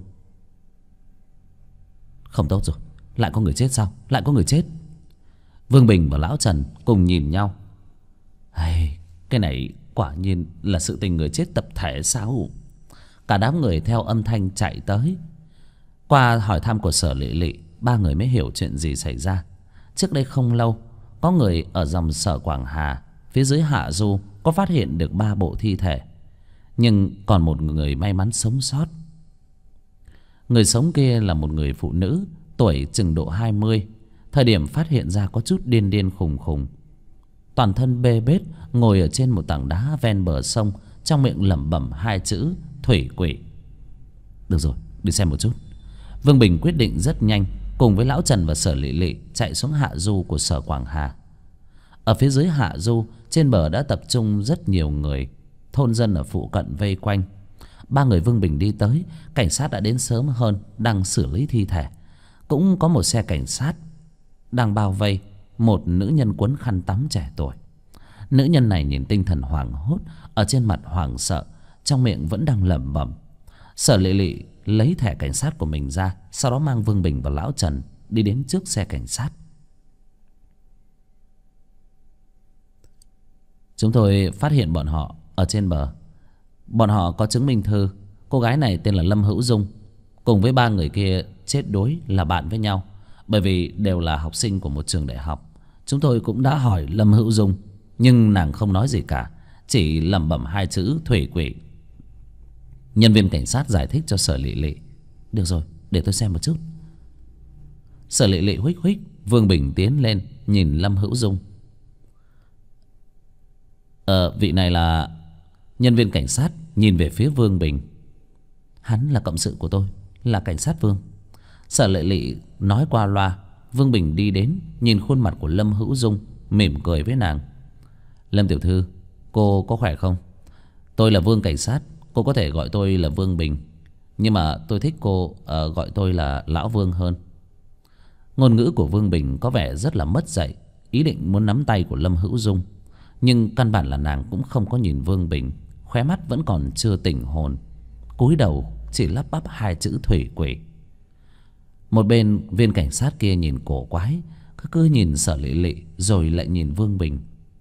Không tốt rồi, lại có người chết sao? Lại có người chết. Vương Bình và lão Trần cùng nhìn nhau. Cái này quả nhiên là sự tình người chết tập thể sao? Cả đám người theo âm thanh chạy tới. Qua hỏi thăm của Sở Lị Lị, 3 người mới hiểu chuyện gì xảy ra. Trước đây không lâu, có người ở dòng Sở Quảng Hà phía dưới hạ du có phát hiện được 3 bộ thi thể, nhưng còn một người may mắn sống sót. Người sống kia là một người phụ nữ, tuổi chừng độ 20. Thời điểm phát hiện ra có chút điên điên khùng khùng, toàn thân bê bết, ngồi ở trên một tảng đá ven bờ sông, trong miệng lẩm bẩm hai chữ thủy quỷ. Được rồi, đi xem một chút. Vương Bình quyết định rất nhanh, cùng với Lão Trần và Sở Lệ Lệ chạy xuống hạ du của Sở Quảng Hà. Ở phía dưới hạ du, trên bờ đã tập trung rất nhiều người, thôn dân ở phụ cận vây quanh. Ba người Vương Bình đi tới, cảnh sát đã đến sớm hơn, đang xử lý thi thể. Cũng có một xe cảnh sát đang bao vây một nữ nhân quấn khăn tắm trẻ tuổi. Nữ nhân này nhìn tinh thần hoảng hốt, ở trên mặt hoảng sợ, trong miệng vẫn đang lẩm bẩm. Sở Lệ Lệ lấy thẻ cảnh sát của mình ra, sau đó mang Vương Bình và Lão Trần đi đến trước xe cảnh sát. Chúng tôi phát hiện bọn họ ở trên bờ. Bọn họ có chứng minh thư. Cô gái này tên là Lâm Hữu Dung, cùng với ba người kia chết đuối là bạn với nhau, bởi vì đều là học sinh của một trường đại học. Chúng tôi cũng đã hỏi Lâm Hữu Dung, nhưng nàng không nói gì cả, chỉ lẩm bẩm hai chữ thủy quỷ. Nhân viên cảnh sát giải thích cho Sở Lệ Lệ. Được rồi, để tôi xem một chút. Sở Lệ Lệ huých huých. Vương Bình tiến lên nhìn Lâm Hữu Dung. Vị này là... Nhân viên cảnh sát nhìn về phía Vương Bình. Hắn là cộng sự của tôi, là cảnh sát Vương. Sở Lệ Lệ nói qua loa. Vương Bình đi đến, nhìn khuôn mặt của Lâm Hữu Dung, mỉm cười với nàng. Lâm tiểu thư, cô có khỏe không? Tôi là Vương cảnh sát, cô có thể gọi tôi là Vương Bình, nhưng mà tôi thích cô gọi tôi là Lão Vương hơn. Ngôn ngữ của Vương Bình có vẻ rất là mất dạy, ý định muốn nắm tay của Lâm Hữu Dung, nhưng căn bản là nàng cũng không có nhìn Vương Bình, khóe mắt vẫn còn chưa tỉnh hồn, cúi đầu chỉ lắp bắp hai chữ thủy quỷ. Một bên viên cảnh sát kia nhìn cổ quái, cứ nhìn Sở Lệ Lệ rồi lại nhìn Vương Bình.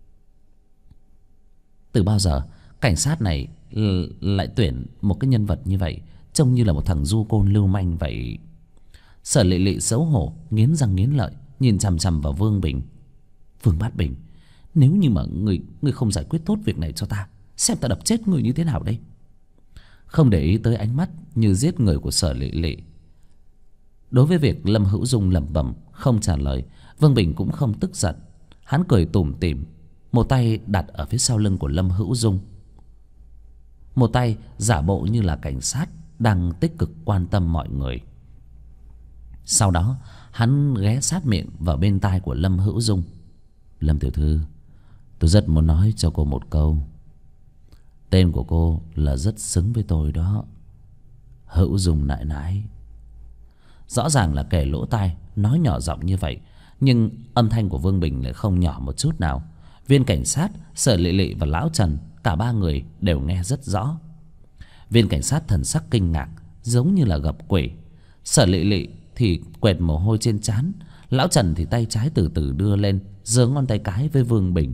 Từ bao giờ cảnh sát này lại tuyển một cái nhân vật như vậy, trông như là một thằng du côn lưu manh vậy. Sở Lệ Lệ xấu hổ, nghiến răng nghiến lợi, nhìn chằm chằm vào Vương Bình. Vương Bát Bình, nếu như mà ngươi không giải quyết tốt việc này cho ta, xem ta đập chết ngươi như thế nào đây. Không để ý tới ánh mắt như giết người của Sở Lệ Lệ. Đối với việc Lâm Hữu Dung lẩm bẩm không trả lời, Vương Bình cũng không tức giận. Hắn cười tủm tỉm, một tay đặt ở phía sau lưng của Lâm Hữu Dung, một tay giả bộ như là cảnh sát đang tích cực quan tâm mọi người. Sau đó hắn ghé sát miệng vào bên tai của Lâm Hữu Dung. Lâm tiểu thư, tôi rất muốn nói cho cô một câu. Tên của cô là rất xứng với tôi đó, Hữu Dung nãi nãi. Rõ ràng là kẻ lỗ tai nói nhỏ giọng như vậy, nhưng âm thanh của Vương Bình lại không nhỏ một chút nào. Viên cảnh sát, Sở Lệ Lệ và Lão Trần, cả ba người đều nghe rất rõ. Viên cảnh sát thần sắc kinh ngạc, giống như là gặp quỷ. Sở Lệ Lệ thì quệt mồ hôi trên trán. Lão Trần thì tay trái từ từ đưa lên, giơ ngón tay cái với Vương Bình.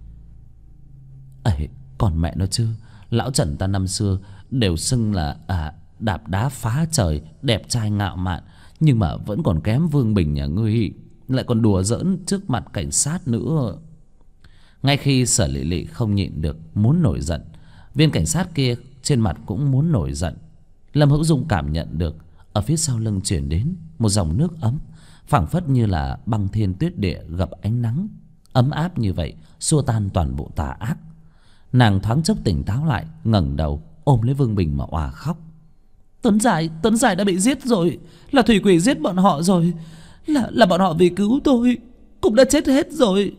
Ấy, còn mẹ nó chứ, Lão Trần ta năm xưa đều xưng là đạp đá phá trời, đẹp trai ngạo mạn, nhưng mà vẫn còn kém Vương Bình nhà ngươi, lại còn đùa giỡn trước mặt cảnh sát nữa. Ngay khi Sở Lệ Lệ không nhịn được muốn nổi giận, viên cảnh sát kia trên mặt cũng muốn nổi giận. Lâm Hữu Dung cảm nhận được ở phía sau lưng truyền đến một dòng nước ấm, phảng phất như là băng thiên tuyết địa gặp ánh nắng, ấm áp như vậy xua tan toàn bộ tà ác. Nàng thoáng chốc tỉnh táo lại, ngẩng đầu ôm lấy Vương Bình mà òa khóc. Tuấn Giải đã bị giết rồi, là thủy quỷ giết bọn họ rồi, là bọn họ vì cứu tôi cũng đã chết hết rồi.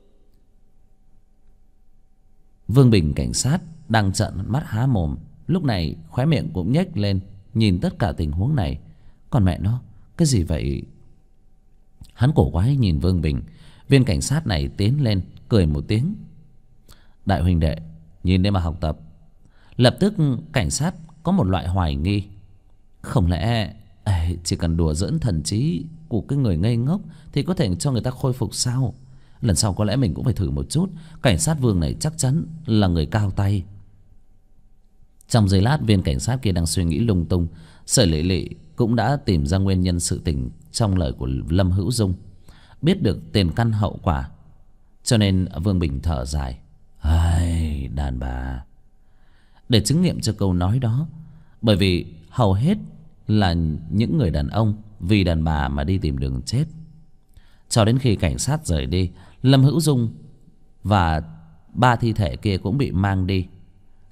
Vương Bình cảnh sát đang trợn mắt há mồm, lúc này khóe miệng cũng nhếch lên, nhìn tất cả tình huống này. Còn mẹ nó, cái gì vậy? Hắn cổ quái nhìn Vương Bình. Viên cảnh sát này tiến lên cười một tiếng. Đại huynh đệ, nhìn đây mà học tập. Lập tức cảnh sát có một loại hoài nghi. Không lẽ chỉ cần đùa giỡn thần trí của cái người ngây ngốc thì có thể cho người ta khôi phục sao? Lần sau có lẽ mình cũng phải thử một chút. Cảnh sát Vương này chắc chắn là người cao tay. Trong giây lát, viên cảnh sát kia đang suy nghĩ lung tung. Sở Lệ Lệ cũng đã tìm ra nguyên nhân sự tình trong lời của Lâm Hữu Dung, biết được tiền căn hậu quả. Cho nên Vương Bình thở dài. Ai, đàn bà. Để chứng nghiệm cho câu nói đó, bởi vì hầu hết là những người đàn ông vì đàn bà mà đi tìm đường chết. Cho đến khi cảnh sát rời đi, Lâm Hữu Dung và ba thi thể kia cũng bị mang đi.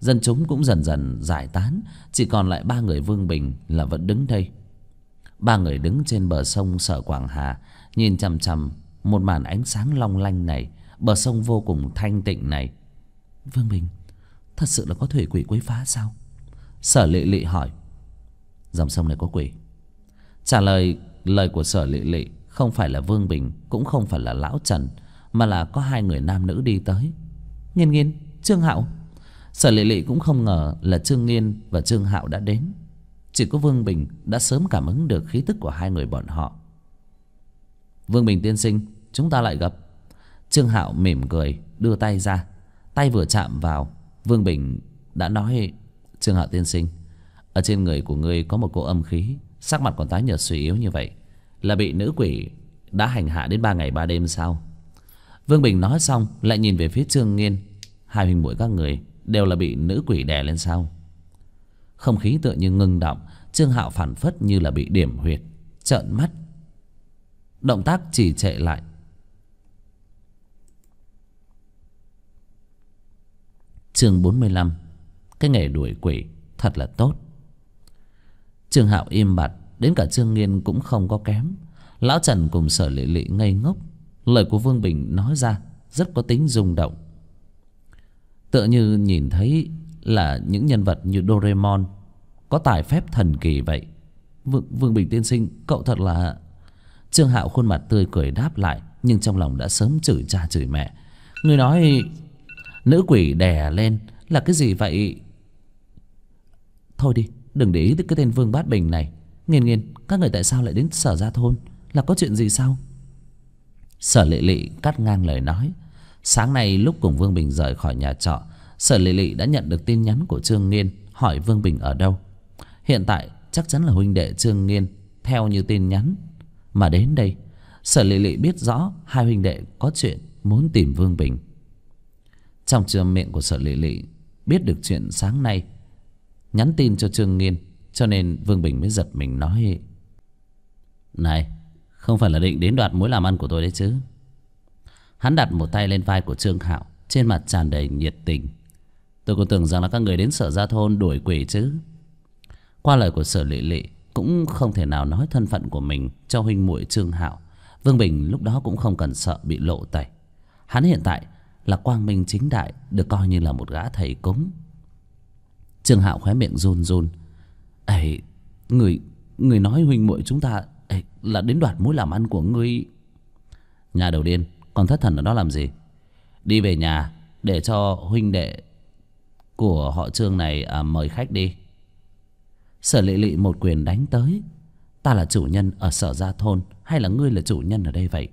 Dân chúng cũng dần dần giải tán, chỉ còn lại ba người Vương Bình là vẫn đứng đây. Ba người đứng trên bờ sông Sở Quảng Hà, nhìn chằm chằm một màn ánh sáng long lanh này, bờ sông vô cùng thanh tịnh này. Vương Bình, thật sự là có thủy quỷ quấy phá sao? Sở Lệ Lệ hỏi. Dòng sông này có quỷ. Trả lời lời của Sở Lệ Lệ không phải là Vương Bình, cũng không phải là Lão Trần, mà là có hai người nam nữ đi tới. Nghiên Nghiên, Trương Hạo. Sở Lệ Lệ cũng không ngờ là Trương Nghiên và Trương Hạo đã đến. Chỉ có Vương Bình đã sớm cảm ứng được khí tức của hai người bọn họ. Vương Bình tiên sinh, chúng ta lại gặp. Trương Hạo mỉm cười đưa tay ra. Tay vừa chạm vào, Vương Bình đã nói: Trương Hạo tiên sinh, ở trên người của ngươi có một cỗ âm khí, sắc mặt còn tái nhợt suy yếu như vậy, là bị nữ quỷ đã hành hạ đến 3 ngày 3 đêm sao? Vương Bình nói xong lại nhìn về phía Trương Nghiên. Hai huynh muội các người đều là bị nữ quỷ đè lên sao? Không khí tựa như ngưng động. Trương Hạo phảng phất như là bị điểm huyệt, trợn mắt, động tác trì trệ lại. Chương 45. Cái nghề đuổi quỷ thật là tốt. Trương Hạo im bặt, đến cả Trương Nghiên cũng không có kém. Lão Trần cùng Sở Lệ Lệ ngây ngốc. Lời của Vương Bình nói ra rất có tính rung động, tựa như nhìn thấy là những nhân vật như Doraemon có tài phép thần kỳ vậy. Vương Bình tiên sinh, cậu thật là... Trương Hạo khuôn mặt tươi cười đáp lại, nhưng trong lòng đã sớm chửi cha chửi mẹ. Người nói nữ quỷ đè lên là cái gì vậy? Thôi đi, đừng để ý tới cái tên Vương Bát Bình này. Nghiên Nghiên, các người tại sao lại đến Sở Gia Thôn? Là có chuyện gì sao? Sở Lệ Lệ cắt ngang lời nói. Sáng nay lúc cùng Vương Bình rời khỏi nhà trọ, Sở Lệ Lệ đã nhận được tin nhắn của Trương Nghiên hỏi Vương Bình ở đâu. Hiện tại chắc chắn là huynh đệ Trương Nghiên theo như tin nhắn mà đến đây. Sở Lệ Lệ biết rõ hai huynh đệ có chuyện muốn tìm Vương Bình. Trong trường miệng của Sở Lệ Lệ biết được chuyện sáng nay nhắn tin cho Trương Nghiên, cho nên Vương Bình mới giật mình nói: Này, không phải là định đến đoạt mối làm ăn của tôi đấy chứ? Hắn đặt một tay lên vai của Trương Hạo, trên mặt tràn đầy nhiệt tình. Tôi còn tưởng rằng là các người đến Sở Gia Thôn đuổi quỷ chứ. Qua lời của Sở Lệ Lệ cũng không thể nào nói thân phận của mình cho huynh muội Trương Hạo. Vương Bình lúc đó cũng không cần sợ bị lộ tẩy. Hắn hiện tại là quang minh chính đại, được coi như là một gã thầy cúng. Trương Hạo khóe miệng run run. Ấy, người nói huynh muội chúng ta là đến đoạt mối làm ăn của ngươi. Nhà đầu điên, còn thất thần ở đó làm gì? Đi về nhà để cho huynh đệ của họ Trương này mời khách đi. Sở Lệ Lệ một quyền đánh tới. Ta là chủ nhân ở Sở Gia Thôn hay là ngươi là chủ nhân ở đây vậy?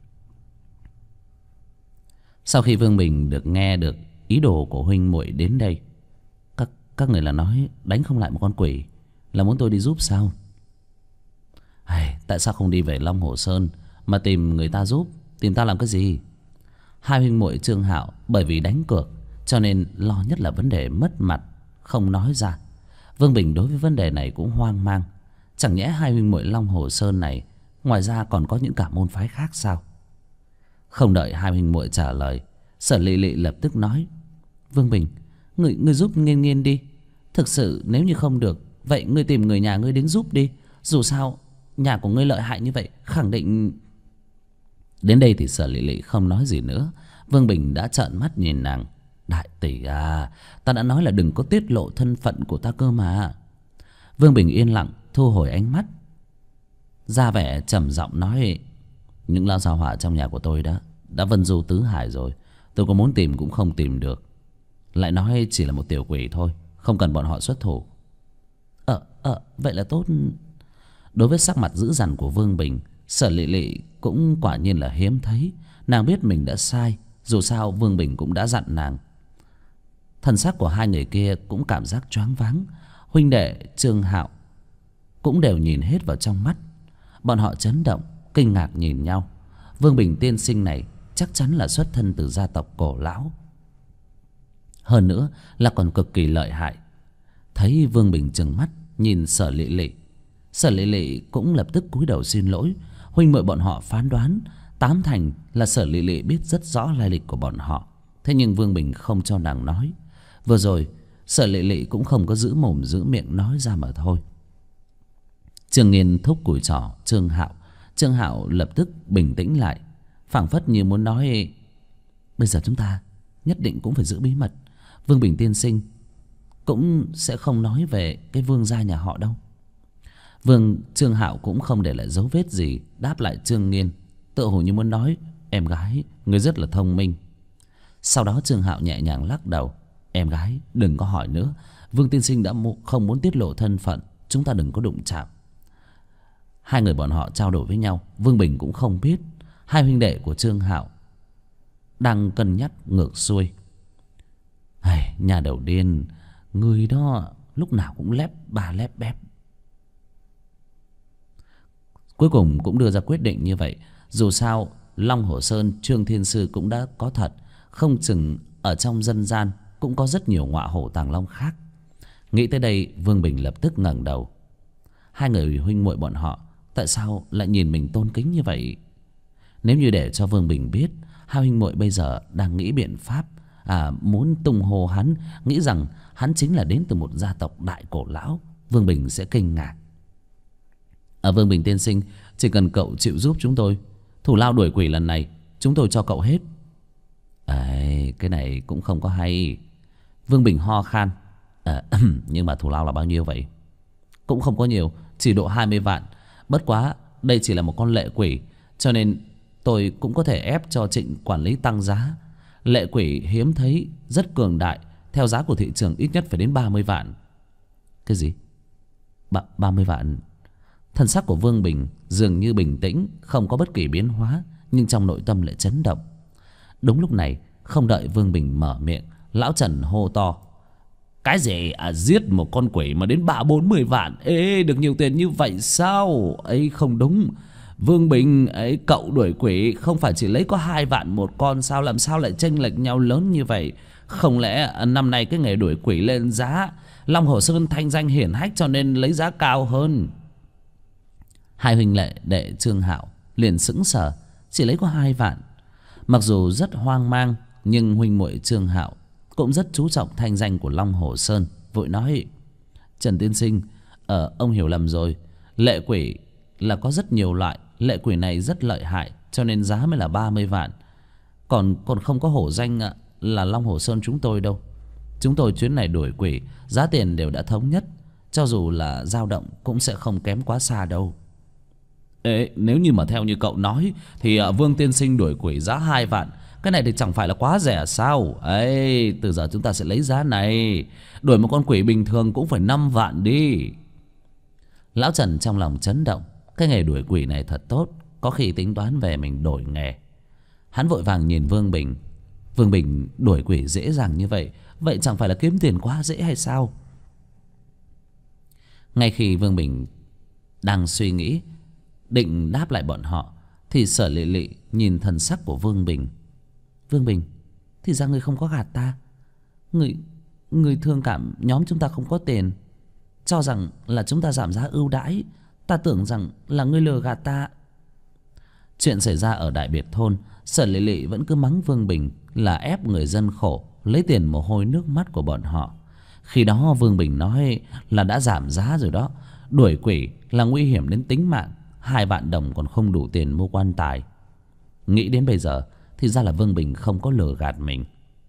Sau khi Vương Bình được nghe được ý đồ của huynh muội đến đây, các người là nói đánh không lại một con quỷ, là muốn tôi đi giúp sao? Tại sao không đi về Long Hồ Sơn mà tìm người ta giúp? Tìm ta làm cái gì? Hai huynh muội Trương Hạo bởi vì đánh cược cho nên lo nhất là vấn đề mất mặt, không nói ra. Vương Bình đối với vấn đề này cũng hoang mang. Chẳng nhẽ hai huynh muội Long Hồ Sơn này ngoài ra còn có những cả môn phái khác sao? Không đợi hai huynh muội trả lời, Sở Lệ Lệ lập tức nói: Vương Bình, ngươi giúp Nghiên Nghiên đi. Thực sự nếu như không được, vậy ngươi tìm người nhà ngươi đến giúp đi. Dù sao nhà của ngươi lợi hại như vậy, khẳng định... Đến đây thì Sở Lệ Lệ không nói gì nữa. Vương Bình đã trợn mắt nhìn nàng. Đại tỷ à, ta đã nói là đừng có tiết lộ thân phận của ta cơ mà. Vương Bình yên lặng thu hồi ánh mắt, ra vẻ trầm giọng nói: Những lão gia hỏa trong nhà của tôi đã vân du tứ hải rồi. Tôi có muốn tìm cũng không tìm được. Lại nói chỉ là một tiểu quỷ thôi, không cần bọn họ xuất thủ. Vậy là tốt. Đối với sắc mặt dữ dằn của Vương Bình, Sở Lệ Lệ cũng quả nhiên là hiếm thấy. Nàng biết mình đã sai, dù sao Vương Bình cũng đã dặn nàng. Thần sắc của hai người kia cũng cảm giác choáng váng. Huynh đệ Trương Hạo cũng đều nhìn hết vào trong mắt. Bọn họ chấn động, kinh ngạc nhìn nhau. Vương Bình tiên sinh này chắc chắn là xuất thân từ gia tộc cổ lão, hơn nữa là còn cực kỳ lợi hại. Thấy Vương Bình trừng mắt nhìn Sở Lệ Lệ, Sở Lệ Lệ cũng lập tức cúi đầu xin lỗi. Huynh muội bọn họ phán đoán tám thành là Sở Lệ Lệ biết rất rõ lai lịch của bọn họ. Thế nhưng Vương Bình không cho nàng nói. Vừa rồi Sở Lệ Lệ cũng không có giữ mồm giữ miệng nói ra mà thôi. Trương Nghiên thúc củi trỏ Trương Hạo. Trương Hạo lập tức bình tĩnh lại, phảng phất như muốn nói: bây giờ chúng ta nhất định cũng phải giữ bí mật. Vương Bình tiên sinh cũng sẽ không nói về cái Vương gia nhà họ đâu. Trương Hạo cũng không để lại dấu vết gì, đáp lại Trương Nghiên, tựa hồ như muốn nói: em gái, người rất là thông minh. Sau đó Trương Hạo nhẹ nhàng lắc đầu: em gái, đừng có hỏi nữa. Vương tiên sinh đã không muốn tiết lộ thân phận, chúng ta đừng có đụng chạm. Hai người bọn họ trao đổi với nhau. Vương Bình cũng không biết hai huynh đệ của Trương Hạo đang cân nhắc ngược xuôi. Nhà đầu điên, người đó lúc nào cũng lép ba lép bép. Cuối cùng cũng đưa ra quyết định như vậy. Dù sao Long Hổ Sơn Trương Thiên Sư cũng đã có thật, không chừng ở trong dân gian cũng có rất nhiều ngọa hổ tàng long khác. Nghĩ tới đây, Vương Bình lập tức ngẩng đầu. Hai người huynh muội bọn họ tại sao lại nhìn mình tôn kính như vậy? Nếu như để cho Vương Bình biết hai huynh muội bây giờ đang nghĩ biện pháp muốn tung hô hắn, nghĩ rằng hắn chính là đến từ một gia tộc đại cổ lão, Vương Bình sẽ kinh ngạc. Vương Bình tiên sinh, chỉ cần cậu chịu giúp chúng tôi, thù lao đuổi quỷ lần này chúng tôi cho cậu hết. Cái này cũng không có hay. Vương Bình ho khan. Nhưng mà thù lao là bao nhiêu vậy? Cũng không có nhiều, chỉ độ 20 vạn. Bất quá đây chỉ là một con lệ quỷ, cho nên tôi cũng có thể ép cho Trịnh quản lý tăng giá. Lệ quỷ hiếm thấy, rất cường đại, theo giá của thị trường ít nhất phải đến 30 vạn. Cái gì? 30 vạn? Thân sắc của Vương Bình dường như bình tĩnh, không có bất kỳ biến hóa, nhưng trong nội tâm lại chấn động. Đúng lúc này, không đợi Vương Bình mở miệng, lão Trần hô to: cái gì giết một con quỷ mà đến 30-40 vạn? Được nhiều tiền như vậy sao? Không đúng. Vương Bình, cậu đuổi quỷ không phải chỉ lấy có 2 vạn một con sao? Làm sao lại chênh lệch nhau lớn như vậy? Không lẽ năm nay cái nghề đuổi quỷ lên giá, Long Hồ Sơn thanh danh hiển hách cho nên lấy giá cao hơn? Hai huynh đệ Trương Hạo liền sững sờ, chỉ lấy có 2 vạn. Mặc dù rất hoang mang, nhưng huynh muội Trương Hạo cũng rất chú trọng thanh danh của Long Hồ Sơn, vội nói: Trần tiên sinh, ông hiểu lầm rồi. Lệ quỷ là có rất nhiều loại, lệ quỷ này rất lợi hại, cho nên giá mới là 30 vạn. Còn không có hổ danh là Long Hồ Sơn chúng tôi đâu. Chúng tôi chuyến này đuổi quỷ, giá tiền đều đã thống nhất, cho dù là dao động cũng sẽ không kém quá xa đâu. Nếu như mà theo như cậu nói thì Vương tiên sinh đuổi quỷ giá 2 vạn, cái này thì chẳng phải là quá rẻ sao? Từ giờ chúng ta sẽ lấy giá này. Đuổi một con quỷ bình thường cũng phải 5 vạn đi. Lão Trần trong lòng chấn động. Cái nghề đuổi quỷ này thật tốt, có khi tính toán về mình đổi nghề. Hắn vội vàng nhìn Vương Bình. Vương Bình đuổi quỷ dễ dàng như vậy, vậy chẳng phải là kiếm tiền quá dễ hay sao? Ngay khi Vương Bình đang suy nghĩ định đáp lại bọn họ, thì Sở Lệ Lệ nhìn thần sắc của Vương Bình. Vương Bình, thì ra ngươi không có gạt ta. Ngươi thương cảm nhóm chúng ta không có tiền, cho rằng là chúng ta giảm giá ưu đãi. Ta tưởng rằng là ngươi lừa gạt ta. Chuyện xảy ra ở Đại Biệt Thôn, Sở Lệ Lệ vẫn cứ mắng Vương Bình là ép người dân khổ, lấy tiền mồ hôi nước mắt của bọn họ. Khi đó Vương Bình nói là đã giảm giá rồi đó, đuổi quỷ là nguy hiểm đến tính mạng, 2 vạn đồng còn không đủ tiền mua quan tài. Nghĩ đến bây giờ thì ra là Vương Bình không có lừa gạt mình.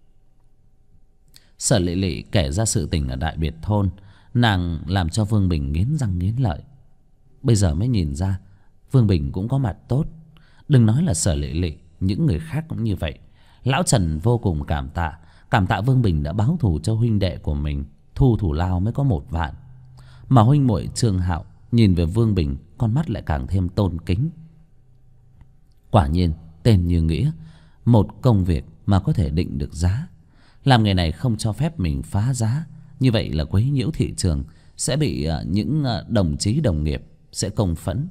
Sở Lệ Lệ kể ra sự tình ở Đại Biệt Thôn, nàng làm cho Vương Bình nghiến răng nghiến lợi. Bây giờ mới nhìn ra Vương Bình cũng có mặt tốt. Đừng nói là Sở Lệ Lệ, những người khác cũng như vậy. Lão Trần vô cùng cảm tạ Vương Bình đã báo thù cho huynh đệ của mình, thu thủ lao mới có 1 vạn. Mà huynh muội Trương Hạo nhìn về Vương Bình, con mắt lại càng thêm tôn kính. Quả nhiên tên như nghĩa, một công việc mà có thể định được giá. Làm nghề này không cho phép mình phá giá, như vậy là quấy nhiễu thị trường, sẽ bị những đồng chí đồng nghiệp sẽ công phẫn.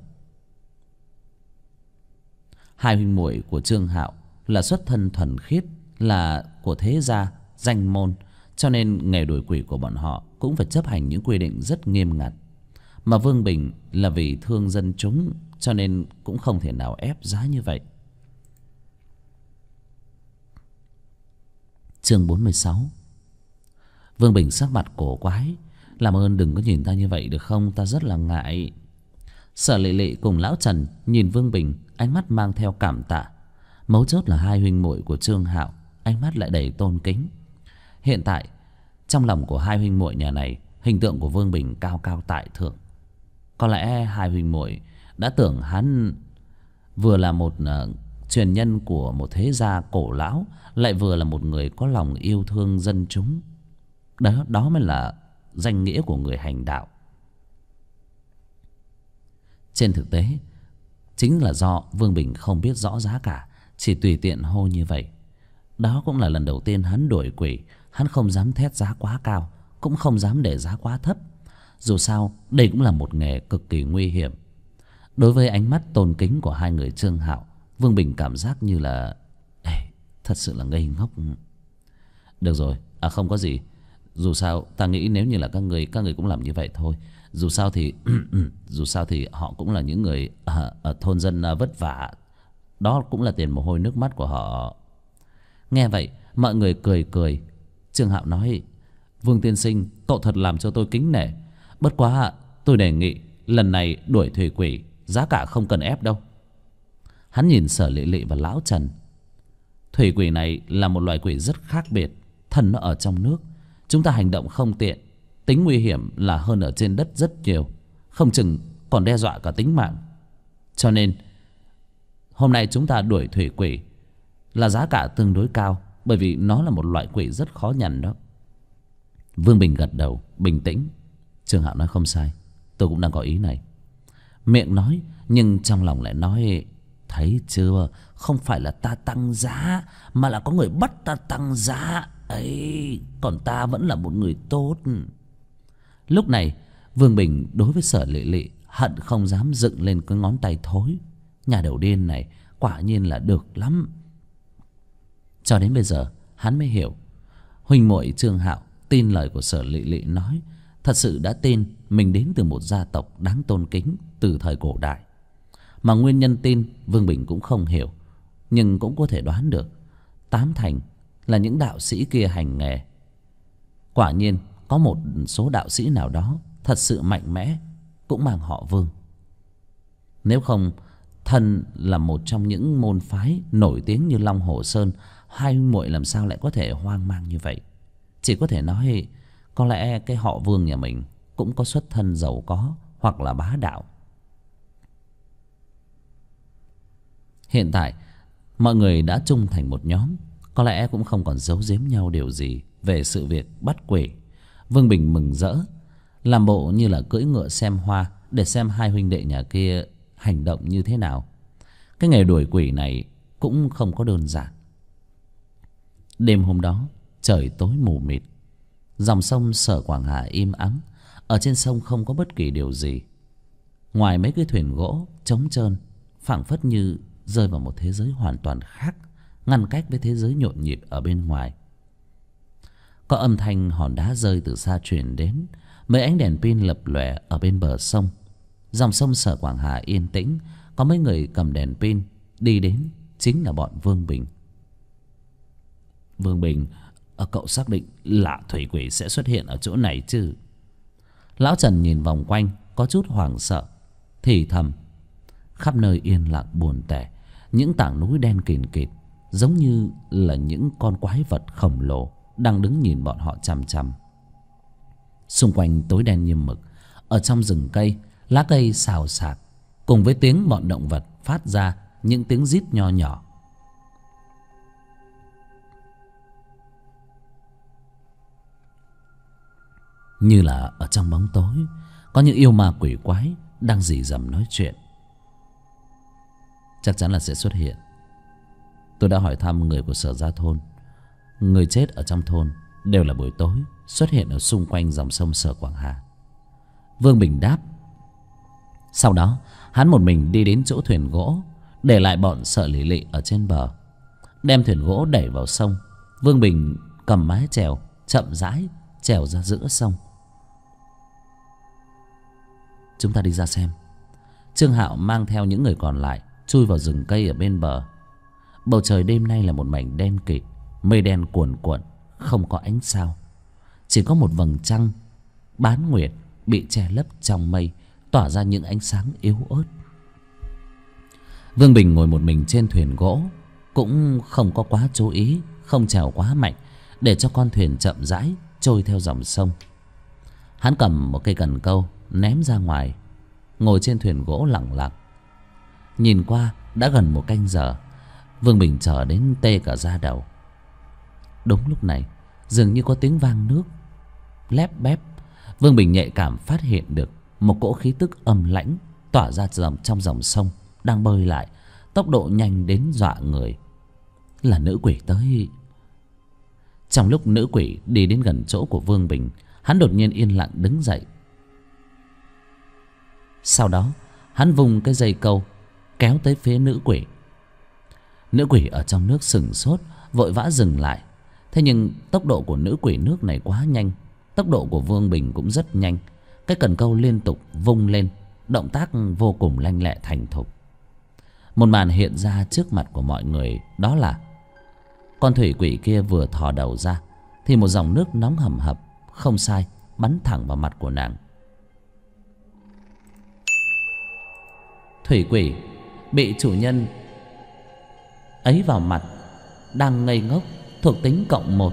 Hai huynh muội của Trương Hạo là xuất thân thuần khiết, là của thế gia danh môn, cho nên nghề đuổi quỷ của bọn họ cũng phải chấp hành những quy định rất nghiêm ngặt. Mà Vương Bình là vì thương dân chúng, cho nên cũng không thể nào ép giá như vậy. Chương 46. Vương Bình sắc mặt cổ quái. Làm ơn đừng có nhìn ta như vậy được không, ta rất là ngại. Sở Lệ Lệ cùng lão Trần nhìn Vương Bình, ánh mắt mang theo cảm tạ. Mấu chốt là hai huynh muội của Trương Hạo, ánh mắt lại đầy tôn kính. Hiện tại trong lòng của hai huynh muội nhà này, hình tượng của Vương Bình cao cao tại thượng. Có lẽ hai huynh muội đã tưởng hắn vừa là một truyền nhân của một thế gia cổ lão, lại vừa là một người có lòng yêu thương dân chúng. Đó mới là danh nghĩa của người hành đạo. Trên thực tế chính là do Vương Bình không biết rõ giá cả, chỉ tùy tiện hô như vậy. Đó cũng là lần đầu tiên hắn đuổi quỷ. Hắn không dám thét giá quá cao, cũng không dám để giá quá thấp. Dù sao đây cũng là một nghề cực kỳ nguy hiểm. Đối với ánh mắt tôn kính của hai người Trương Hạo, Vương Bình cảm giác như là thật sự là ngây ngốc. Được rồi, không có gì. Dù sao ta nghĩ nếu như là các người cũng làm như vậy thôi. Dù sao thì họ cũng là những người ở thôn dân vất vả. Đó cũng là tiền mồ hôi nước mắt của họ. Nghe vậy mọi người cười cười. Trương Hạo nói: Vương tiên sinh, cậu thật làm cho tôi kính nể. Bất quá tôi đề nghị lần này đuổi thủy quỷ, giá cả không cần ép đâu. Hắn nhìn Sở Lệ Lệ và lão Trần. Thủy quỷ này là một loại quỷ rất khác biệt. Thân nó ở trong nước, chúng ta hành động không tiện. Tính nguy hiểm là hơn ở trên đất rất nhiều, không chừng còn đe dọa cả tính mạng. Cho nên hôm nay chúng ta đuổi thủy quỷ là giá cả tương đối cao, bởi vì nó là một loại quỷ rất khó nhằn đó. Vương Bình gật đầu bình tĩnh. Trương Hạo nói không sai, tôi cũng đang có ý này. Miệng nói nhưng trong lòng lại nói: thấy chưa, không phải là ta tăng giá, mà là có người bắt ta tăng giá ấy. Còn ta vẫn là một người tốt. Lúc này Vương Bình đối với Sở Lệ Lệ hận không dám dựng lên cái ngón tay thối. Nhà đầu điên này quả nhiên là được lắm. Cho đến bây giờ hắn mới hiểu, huynh muội Trương Hạo tin lời của Sở Lệ Lệ nói, thật sự đã tin mình đến từ một gia tộc đáng tôn kính từ thời cổ đại. Mà nguyên nhân tin Vương Bình cũng không hiểu, nhưng cũng có thể đoán được. Tám thành là những đạo sĩ kia hành nghề. Quả nhiên có một số đạo sĩ nào đó thật sự mạnh mẽ, cũng mang họ Vương. Nếu không, thân là một trong những môn phái nổi tiếng như Long Hồ Sơn, hai huynh muội làm sao lại có thể hoang mang như vậy? Chỉ có thể nói có lẽ cái họ Vương nhà mình cũng có xuất thân giàu có hoặc là bá đạo. Hiện tại mọi người đã chung thành một nhóm, có lẽ cũng không còn giấu giếm nhau điều gì về sự việc bắt quỷ. Vương Bình mừng rỡ, làm bộ như là cưỡi ngựa xem hoa để xem hai huynh đệ nhà kia hành động như thế nào. Cái nghề đuổi quỷ này cũng không có đơn giản. Đêm hôm đó trời tối mù mịt, dòng sông Sở Quảng Hà im ắng. Ở trên sông không có bất kỳ điều gì ngoài mấy cái thuyền gỗ trống trơn, phảng phất như rơi vào một thế giới hoàn toàn khác, ngăn cách với thế giới nhộn nhịp ở bên ngoài. Có âm thanh hòn đá rơi từ xa truyền đến, mấy ánh đèn pin lập lòe ở bên bờ sông. Dòng sông Sở Quảng Hà yên tĩnh, có mấy người cầm đèn pin đi đến, chính là bọn Vương Bình. Vương Bình, cậu xác định là thủy quỷ sẽ xuất hiện ở chỗ này chứ? Lão Trần nhìn vòng quanh có chút hoảng sợ, thì thầm. Khắp nơi yên lặng buồn tẻ, những tảng núi đen kìn kịt, giống như là những con quái vật khổng lồ đang đứng nhìn bọn họ chằm chằm. Xung quanh tối đen như mực. Ở trong rừng cây, lá cây xào xạc, cùng với tiếng bọn động vật phát ra những tiếng rít nho nhỏ. Như là ở trong bóng tối, có những yêu ma quỷ quái đang rì rầm nói chuyện. Chắc chắn là sẽ xuất hiện. Tôi đã hỏi thăm người của Sở Gia Thôn, người chết ở trong thôn đều là buổi tối xuất hiện ở xung quanh dòng sông Sở Quảng Hà. Vương Bình đáp. Sau đó hắn một mình đi đến chỗ thuyền gỗ, để lại bọn Sở Lệ Lệ ở trên bờ, đem thuyền gỗ đẩy vào sông. Vương Bình cầm mái chèo chậm rãi chèo ra giữa sông. Chúng ta đi ra xem. Trương Hạo mang theo những người còn lại chui vào rừng cây ở bên bờ. Bầu trời đêm nay là một mảnh đen kịt, mây đen cuồn cuộn, không có ánh sao. chỉ có một vầng trăng bán nguyệt bị che lấp trong mây, tỏa ra những ánh sáng yếu ớt. Vương Bình ngồi một mình trên thuyền gỗ, cũng không có quá chú ý, không chèo quá mạnh, để cho con thuyền chậm rãi trôi theo dòng sông. Hắn cầm một cây cần câu ném ra ngoài, ngồi trên thuyền gỗ lặng lặng. Nhìn qua đã gần một canh giờ, Vương Bình chờ đến tê cả da đầu. Đúng lúc này, dường như có tiếng vang nước lép bép. Vương Bình nhạy cảm phát hiện được một cỗ khí tức âm lãnh tỏa ra trong dòng sông đang bơi lại, tốc độ nhanh đến dọa người. Là nữ quỷ tới. Trong lúc nữ quỷ đi đến gần chỗ của Vương Bình, hắn đột nhiên yên lặng đứng dậy. Sau đó hắn vùng cái dây câu kéo tới phía nữ quỷ. Nữ quỷ ở trong nước sửng sốt, vội vã dừng lại. Thế nhưng tốc độ của nữ quỷ nước này quá nhanh, tốc độ của Vương Bình cũng rất nhanh. Cái cần câu liên tục vung lên, động tác vô cùng lanh lẹ thành thục. Một màn hiện ra trước mặt của mọi người, đó là con thủy quỷ kia vừa thò đầu ra thì một dòng nước nóng hầm hập, không sai, bắn thẳng vào mặt của nàng. Thủy quỷ bị chủ nhân ấy vào mặt, đang ngây ngốc, thuộc tính +1.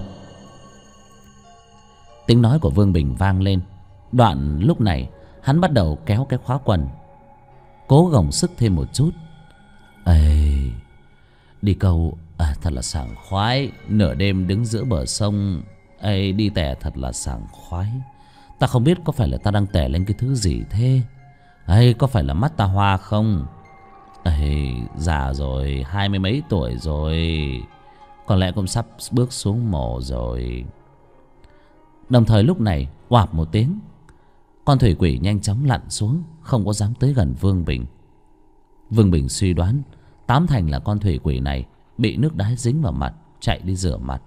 Tiếng nói của Vương Bình vang lên. Đoạn lúc này hắn bắt đầu kéo cái khóa quần, cố gồng sức thêm một chút. Ê, đi câu thật là sảng khoái. Nửa đêm đứng giữa bờ sông, đi tè thật là sảng khoái. Ta không biết có phải là ta đang tè lên cái thứ gì thế. Có phải là mắt ta hoa không? Già rồi, 20 mấy tuổi rồi, có lẽ cũng sắp bước xuống mồ rồi. Đồng thời lúc này, oạp một tiếng, con thủy quỷ nhanh chóng lặn xuống, không có dám tới gần Vương Bình. Vương Bình suy đoán 8 thành là con thủy quỷ này bị nước đái dính vào mặt, chạy đi rửa mặt.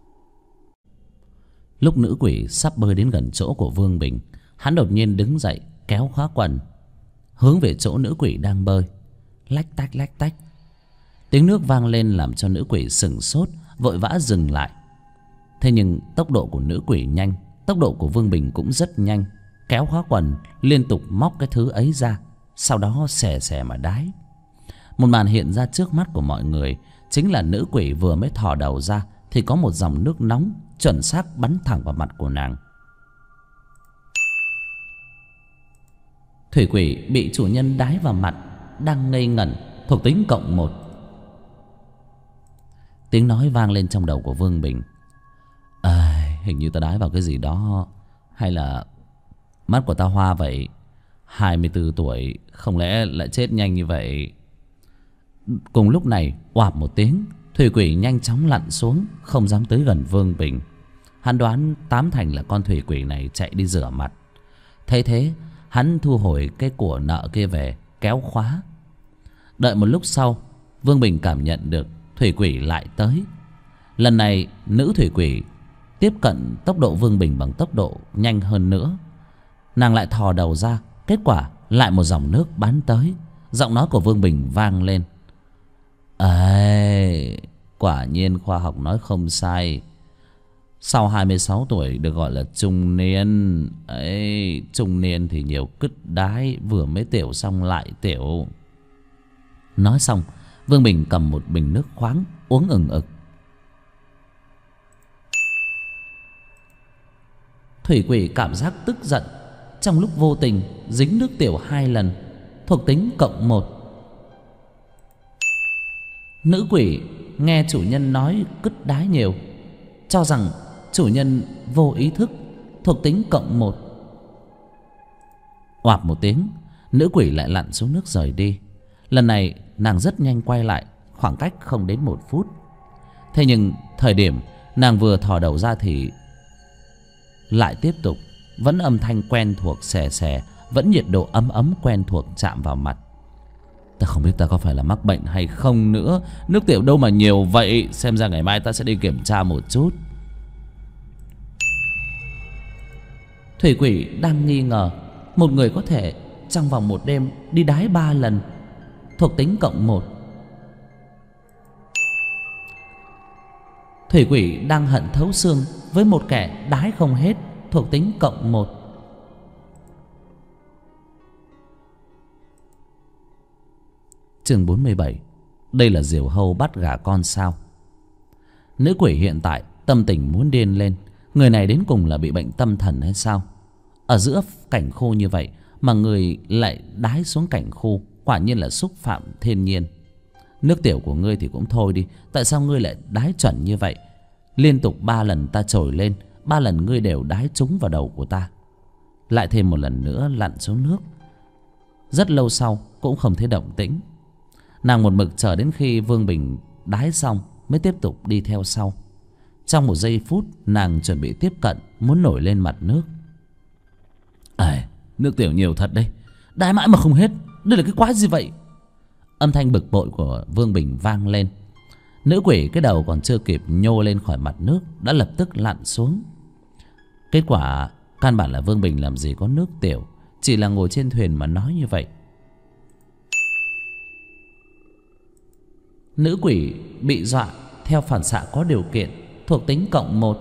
Lúc nữ quỷ sắp bơi đến gần chỗ của Vương Bình, hắn đột nhiên đứng dậy, kéo khóa quần, hướng về chỗ nữ quỷ đang bơi. Lách tách lách tách, tiếng nước vang lên làm cho nữ quỷ sửng sốt, vội vã dừng lại. Thế nhưng tốc độ của nữ quỷ nhanh, tốc độ của Vương Bình cũng rất nhanh. Kéo khóa quần, liên tục móc cái thứ ấy ra, sau đó xè xè mà đái. Một màn hiện ra trước mắt của mọi người, chính là nữ quỷ vừa mới thò đầu ra thì có một dòng nước nóng chuẩn xác bắn thẳng vào mặt của nàng. Thủy quỷ bị chủ nhân đái vào mặt, đang ngây ngẩn, thuộc tính +1. Tiếng nói vang lên trong đầu của Vương Bình. Hình như ta đái vào cái gì đó, hay là mắt của ta hoa vậy? 24 tuổi, không lẽ lại chết nhanh như vậy? Cùng lúc này, oạp một tiếng, thủy quỷ nhanh chóng lặn xuống, không dám tới gần Vương Bình. Hắn đoán 8 thành là con thủy quỷ này chạy đi rửa mặt. Thấy thế, hắn thu hồi cái của nợ kia về, kéo khóa. Đợi một lúc sau, Vương Bình cảm nhận được thủy quỷ lại tới. Lần này nữ thủy quỷ tiếp cận tốc độ Vương Bình bằng tốc độ nhanh hơn nữa. Nàng lại thò đầu ra, kết quả lại một dòng nước bắn tới. Giọng nói của Vương Bình vang lên. Quả nhiên khoa học nói không sai. Sau 26 tuổi được gọi là trung niên. Trung niên thì nhiều cứt đái, vừa mới tiểu xong lại tiểu. Nói xong, Vương Bình cầm một bình nước khoáng uống ừng ực. Thủy quỷ cảm giác tức giận, trong lúc vô tình dính nước tiểu 2 lần, thuộc tính +1. Nữ quỷ nghe chủ nhân nói cứt đái nhiều, cho rằng chủ nhân vô ý thức, thuộc tính +1. Oạp một tiếng, nữ quỷ lại lặn xuống nước rời đi. Lần này nàng rất nhanh quay lại, khoảng cách không đến 1 phút. Thế nhưng thời điểm nàng vừa thò đầu ra thì lại tiếp tục, vẫn âm thanh quen thuộc xè xè, vẫn nhiệt độ ấm ấm quen thuộc chạm vào mặt. Ta không biết ta có phải là mắc bệnh hay không nữa, nước tiểu đâu mà nhiều vậy. Xem ra ngày mai ta sẽ đi kiểm tra một chút. Thủy quỷ đang nghi ngờ một người có thể trong vòng một đêm đi đái 3 lần, thuộc tính +1. Thủy quỷ đang hận thấu xương với một kẻ đái không hết, thuộc tính +1. Chương 47. Đây là diều hâu bắt gà con sao? Nữ quỷ hiện tại tâm tình muốn điên lên. Người này đến cùng là bị bệnh tâm thần hay sao? Ở giữa cảnh khô như vậy mà người lại đái xuống cảnh khô, quả nhiên là xúc phạm thiên nhiên. Nước tiểu của ngươi thì cũng thôi đi, tại sao ngươi lại đái chuẩn như vậy? Liên tục 3 lần ta trồi lên, 3 lần ngươi đều đái trúng vào đầu của ta. Lại thêm một lần nữa lặn xuống nước. Rất lâu sau cũng không thấy động tĩnh. Nàng một mực chờ đến khi Vương Bình đái xong mới tiếp tục đi theo sau. Trong một giây phút nàng chuẩn bị tiếp cận, muốn nổi lên mặt nước. Nước tiểu nhiều thật đây, đái mãi mà không hết. Đây là cái quái gì vậy? Âm thanh bực bội của Vương Bình vang lên. Nữ quỷ cái đầu còn chưa kịp nhô lên khỏi mặt nước đã lập tức lặn xuống. Kết quả căn bản là Vương Bình làm gì có nước tiểu, chỉ là ngồi trên thuyền mà nói như vậy. Nữ quỷ bị dọa theo phản xạ có điều kiện, thuộc tính +1.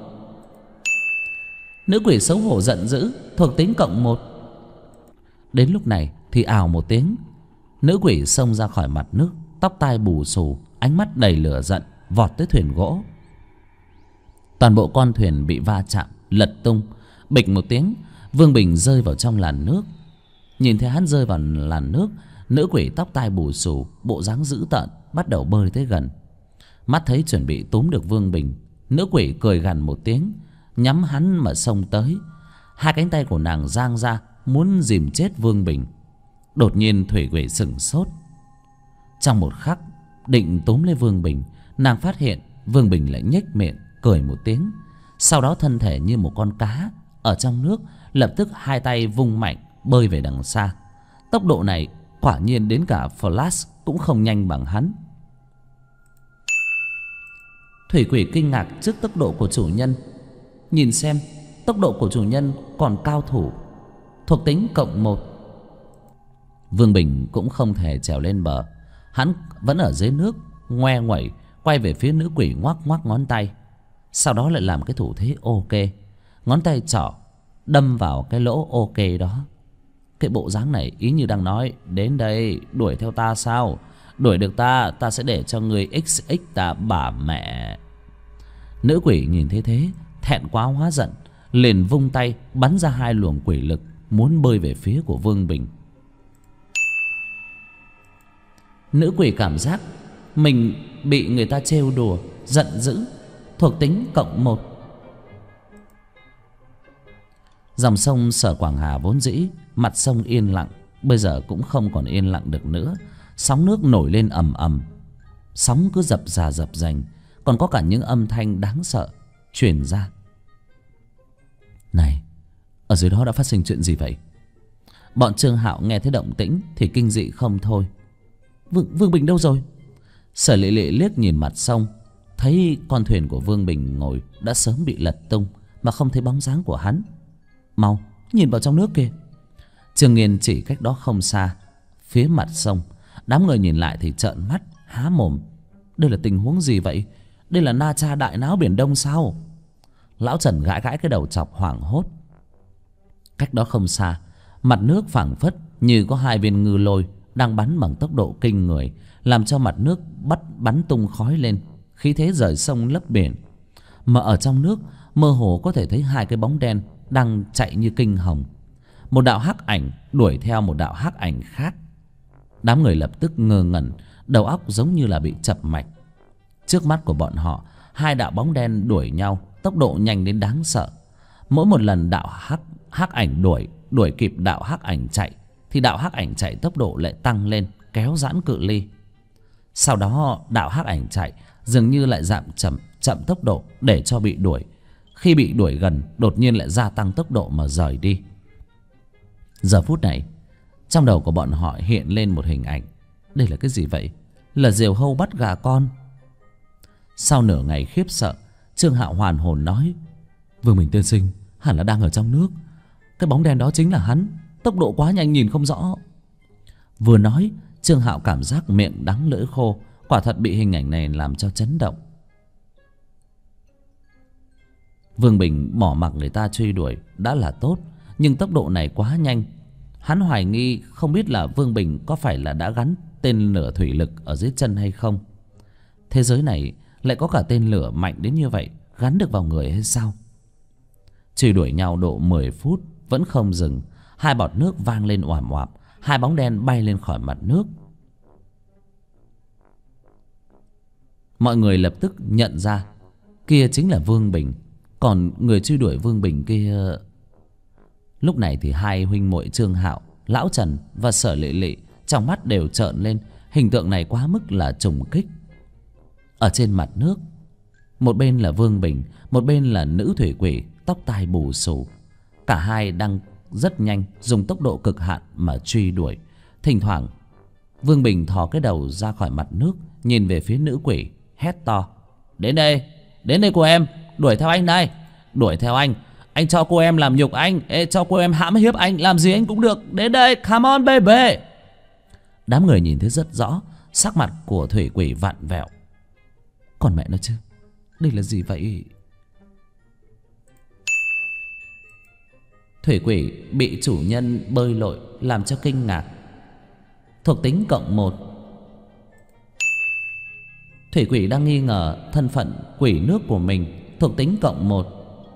Nữ quỷ xấu hổ giận dữ, thuộc tính +1. Đến lúc này thì ào một tiếng, nữ quỷ xông ra khỏi mặt nước, tóc tai bù xù, ánh mắt đầy lửa giận, vọt tới thuyền gỗ. Toàn bộ con thuyền bị va chạm lật tung, bịch một tiếng, Vương Bình rơi vào trong làn nước. Nhìn thấy hắn rơi vào làn nước, nữ quỷ tóc tai bù xù, bộ dáng dữ tợn bắt đầu bơi tới gần. Mắt thấy chuẩn bị túm được Vương Bình, nữ quỷ cười gằn một tiếng, nhắm hắn mà xông tới. Hai cánh tay của nàng giang ra muốn dìm chết Vương Bình. Đột nhiên thủy quỷ sửng sốt. Trong một khắc định túm lấy Vương Bình, nàng phát hiện Vương Bình lại nhếch miệng cười một tiếng. Sau đó thân thể như một con cá ở trong nước, lập tức hai tay vung mạnh bơi về đằng xa. Tốc độ này quả nhiên đến cả Flash cũng không nhanh bằng hắn. Thủy quỷ kinh ngạc trước tốc độ của chủ nhân. Nhìn xem, tốc độ của chủ nhân còn cao thủ, thuộc tính +1. Vương Bình cũng không thể trèo lên bờ, hắn vẫn ở dưới nước ngoe nguẩy quay về phía nữ quỷ, ngoắc ngoắc ngón tay. Sau đó lại làm cái thủ thế ok, ngón tay trỏ đâm vào cái lỗ ok đó. Cái bộ dáng này ý như đang nói: đến đây, đuổi theo ta sao? Đuổi được ta, ta sẽ để cho người XX ta bà mẹ. Nữ quỷ nhìn thấy thế, thẹn quá hóa giận, liền vung tay bắn ra 2 luồng quỷ lực, muốn bơi về phía của Vương Bình. Nữ quỷ cảm giác mình bị người ta trêu đùa, giận dữ, thuộc tính +1. Dòng sông Sở Quảng Hà vốn dĩ mặt sông yên lặng, bây giờ cũng không còn yên lặng được nữa. Sóng nước nổi lên ầm ầm, sóng cứ dập dà dập dành, còn có cả những âm thanh đáng sợ truyền ra. Này, ở dưới đó đã phát sinh chuyện gì vậy? Bọn Trương Hạo nghe thấy động tĩnh thì kinh dị không thôi. Vương Bình đâu rồi? Sở Lệ Lệ liếc nhìn mặt sông, thấy con thuyền của Vương Bình ngồi đã sớm bị lật tung, mà không thấy bóng dáng của hắn. Mau nhìn vào trong nước kìa. Trương Nghiên chỉ cách đó không xa, phía mặt sông. Đám người nhìn lại thì trợn mắt há mồm. Đây là tình huống gì vậy? Đây là Na Tra đại náo Biển Đông sao? Lão Trần gãi gãi cái đầu chọc hoảng hốt. Cách đó không xa, mặt nước phảng phất như có 2 viên ngư lôi đang bắn bằng tốc độ kinh người, làm cho mặt nước bắn tung khói lên, khí thế rời sông lấp biển. Mà ở trong nước mơ hồ có thể thấy 2 cái bóng đen đang chạy như kinh hồng. Một đạo hắc ảnh đuổi theo một đạo hắc ảnh khác. Đám người lập tức ngơ ngẩn, đầu óc giống như là bị chập mạch. Trước mắt của bọn họ, 2 đạo bóng đen đuổi nhau, tốc độ nhanh đến đáng sợ. Mỗi một lần đạo hắc ảnh đuổi kịp đạo hắc ảnh chạy, thì đạo hắc ảnh chạy tốc độ lại tăng lên, kéo giãn cự ly. Sau đó đạo hắc ảnh chạy dường như lại giảm chậm tốc độ để cho bị đuổi. Khi bị đuổi gần, đột nhiên lại gia tăng tốc độ mà rời đi. Giờ phút này, trong đầu của bọn họ hiện lên một hình ảnh. Đây là cái gì vậy? Là diều hâu bắt gà con. Sau nửa ngày khiếp sợ, Trương Hạo hoàn hồn nói: Vương Bình tiên sinh hẳn là đang ở trong nước. Cái bóng đen đó chính là hắn, tốc độ quá nhanh nhìn không rõ. Vừa nói, Trương Hạo cảm giác miệng đắng lưỡi khô, quả thật bị hình ảnh này làm cho chấn động. Vương Bình bỏ mặc người ta truy đuổi đã là tốt, nhưng tốc độ này quá nhanh. Hắn hoài nghi không biết là Vương Bình có phải là đã gắn tên lửa thủy lực ở dưới chân hay không. Thế giới này lại có cả tên lửa mạnh đến như vậy, gắn được vào người hay sao? Truy đuổi nhau độ 10 phút vẫn không dừng. Hai bọt nước vang lên oàm oạp, hai bóng đen bay lên khỏi mặt nước. Mọi người lập tức nhận ra kia chính là Vương Bình. Còn người truy đuổi Vương Bình kia... Lúc này thì hai huynh muội Trương Hạo, Lão Trần và Sở Lệ Lệ trong mắt đều trợn lên. Hình tượng này quá mức là trùng kích. Ở trên mặt nước, một bên là Vương Bình, một bên là nữ thủy quỷ tóc tai bù xù. Cả hai đang rất nhanh, dùng tốc độ cực hạn mà truy đuổi. Thỉnh thoảng Vương Bình thò cái đầu ra khỏi mặt nước, nhìn về phía nữ quỷ, hét to: đến đây cô em, đuổi theo anh đây, đuổi theo anh cho cô em làm nhục anh. Ê, cho cô em hãm hiếp anh, làm gì anh cũng được, đến đây, come on baby. Đám người nhìn thấy rất rõ, sắc mặt của thủy quỷ vặn vẹo. Còn mẹ nó chứ, đây là gì vậy? Thủy quỷ bị chủ nhân bơi lội làm cho kinh ngạc. Thuộc tính cộng 1. Thủy quỷ đang nghi ngờ thân phận quỷ nước của mình. Thuộc tính cộng 1.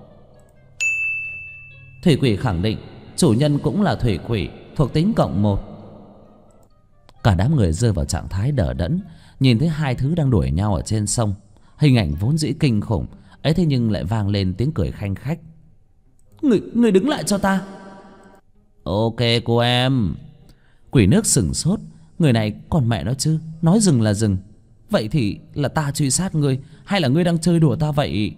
Thủy quỷ khẳng định chủ nhân cũng là thủy quỷ. Thuộc tính cộng 1. Cả đám người rơi vào trạng thái đờ đẫn, nhìn thấy hai thứ đang đuổi nhau ở trên sông. Hình ảnh vốn dĩ kinh khủng ấy, thế nhưng lại vang lên tiếng cười khanh khách. Người đứng lại cho ta. Ok cô em. Quỷ nước sửng sốt. Người này còn mẹ nó chứ, nói dừng là dừng. Vậy thì là ta truy sát ngươi, hay là ngươi đang chơi đùa ta vậy?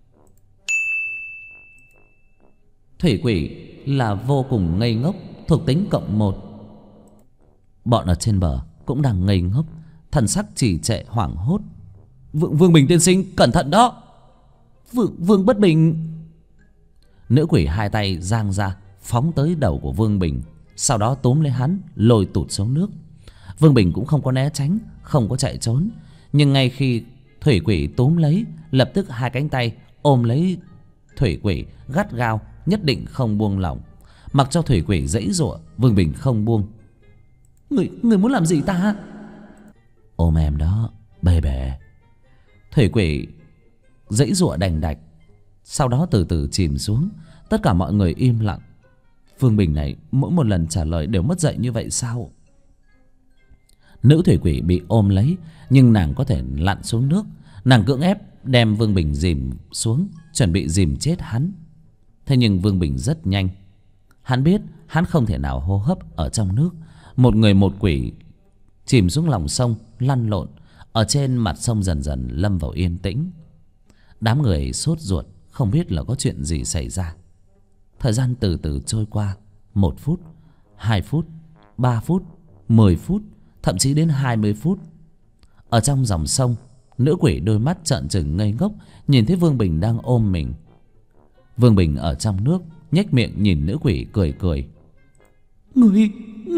Thủy quỷ là vô cùng ngây ngốc. Thuộc tính cộng 1. Bọn ở trên bờ cũng đang ngây ngốc, thần sắc trì trệ hoảng hốt. Vương Bình tiên sinh, cẩn thận đó. Vương bất bình. Nữ quỷ hai tay giang ra, phóng tới đầu của Vương Bình, sau đó túm lấy hắn, lôi tụt xuống nước. Vương Bình cũng không có né tránh, không có chạy trốn. Nhưng ngay khi thủy quỷ túm lấy, lập tức hai cánh tay ôm lấy thủy quỷ gắt gao, nhất định không buông lỏng. Mặc cho thủy quỷ giãy giụa, Vương Bình không buông. Người muốn làm gì ta? Ôm em đó, baby. Thủy quỷ giãy giụa đành đạch, sau đó từ từ chìm xuống. Tất cả mọi người im lặng. Vương Bình này mỗi một lần trả lời đều mất dạy như vậy sao? Nữ thủy quỷ bị ôm lấy, nhưng nàng có thể lặn xuống nước. Nàng cưỡng ép đem Vương Bình dìm xuống, chuẩn bị dìm chết hắn. Thế nhưng Vương Bình rất nhanh. Hắn biết hắn không thể nào hô hấp ở trong nước. Một người một quỷ chìm xuống lòng sông, lăn lộn. Ở trên mặt sông dần dần lâm vào yên tĩnh. Đám người sốt ruột, không biết là có chuyện gì xảy ra. Thời gian từ từ trôi qua. 1 phút, 2 phút, 3 phút, 10 phút, thậm chí đến 20 phút. Ở trong dòng sông, nữ quỷ đôi mắt trợn trừng ngây ngốc, nhìn thấy Vương Bình đang ôm mình. Vương Bình ở trong nước, nhếch miệng nhìn nữ quỷ cười cười. Người...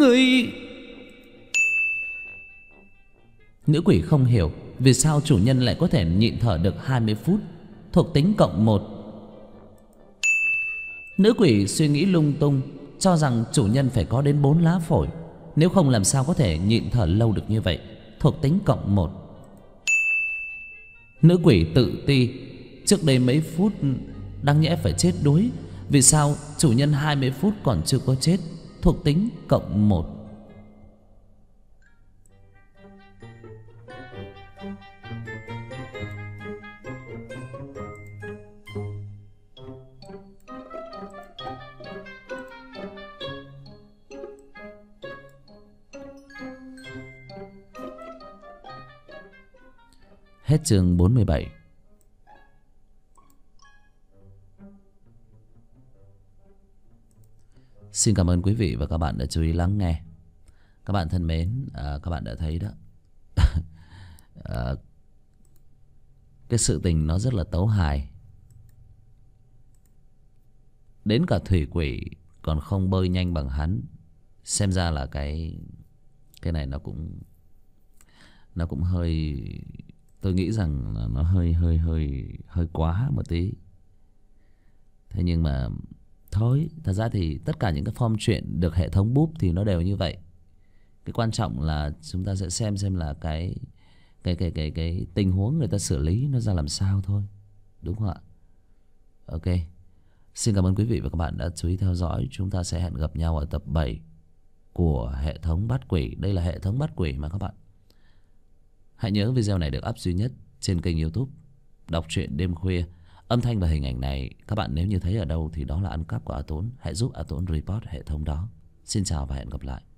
Nữ quỷ không hiểu vì sao chủ nhân lại có thể nhịn thở được 20 phút. Thuộc tính cộng 1. Nữ quỷ suy nghĩ lung tung, cho rằng chủ nhân phải có đến 4 lá phổi, nếu không làm sao có thể nhịn thở lâu được như vậy. Thuộc tính cộng 1. Nữ quỷ tự ti, trước đây mấy phút đáng nhẽ phải chết đuối, vì sao chủ nhân 20 phút còn chưa có chết. Thuộc tính cộng 1. Hết chương 47. Xin cảm ơn quý vị và các bạn đã chú ý lắng nghe. Các bạn thân mến, các bạn đã thấy đó. Cái sự tình nó rất là tấu hài. Đến cả thủy quỷ còn không bơi nhanh bằng hắn. Xem ra là cái này nó cũng hơi, tôi nghĩ rằng là nó hơi quá một tí. Thế nhưng mà thôi, thật ra thì tất cả những cái form chuyện được hệ thống búp thì nó đều như vậy. Cái quan trọng là chúng ta sẽ xem là cái tình huống người ta xử lý nó ra làm sao thôi, đúng không ạ? Ok, xin cảm ơn quý vị và các bạn đã chú ý theo dõi. Chúng ta sẽ hẹn gặp nhau ở tập 7 của hệ thống bắt quỷ. Đây là hệ thống bắt quỷ mà các bạn. Hãy nhớ video này được up duy nhất trên kênh YouTube Đọc truyện đêm khuya. Âm thanh và hình ảnh này các bạn nếu như thấy ở đâu thì đó là ăn cắp của A Tốn. Hãy giúp A Tốn report hệ thống đó. Xin chào và hẹn gặp lại.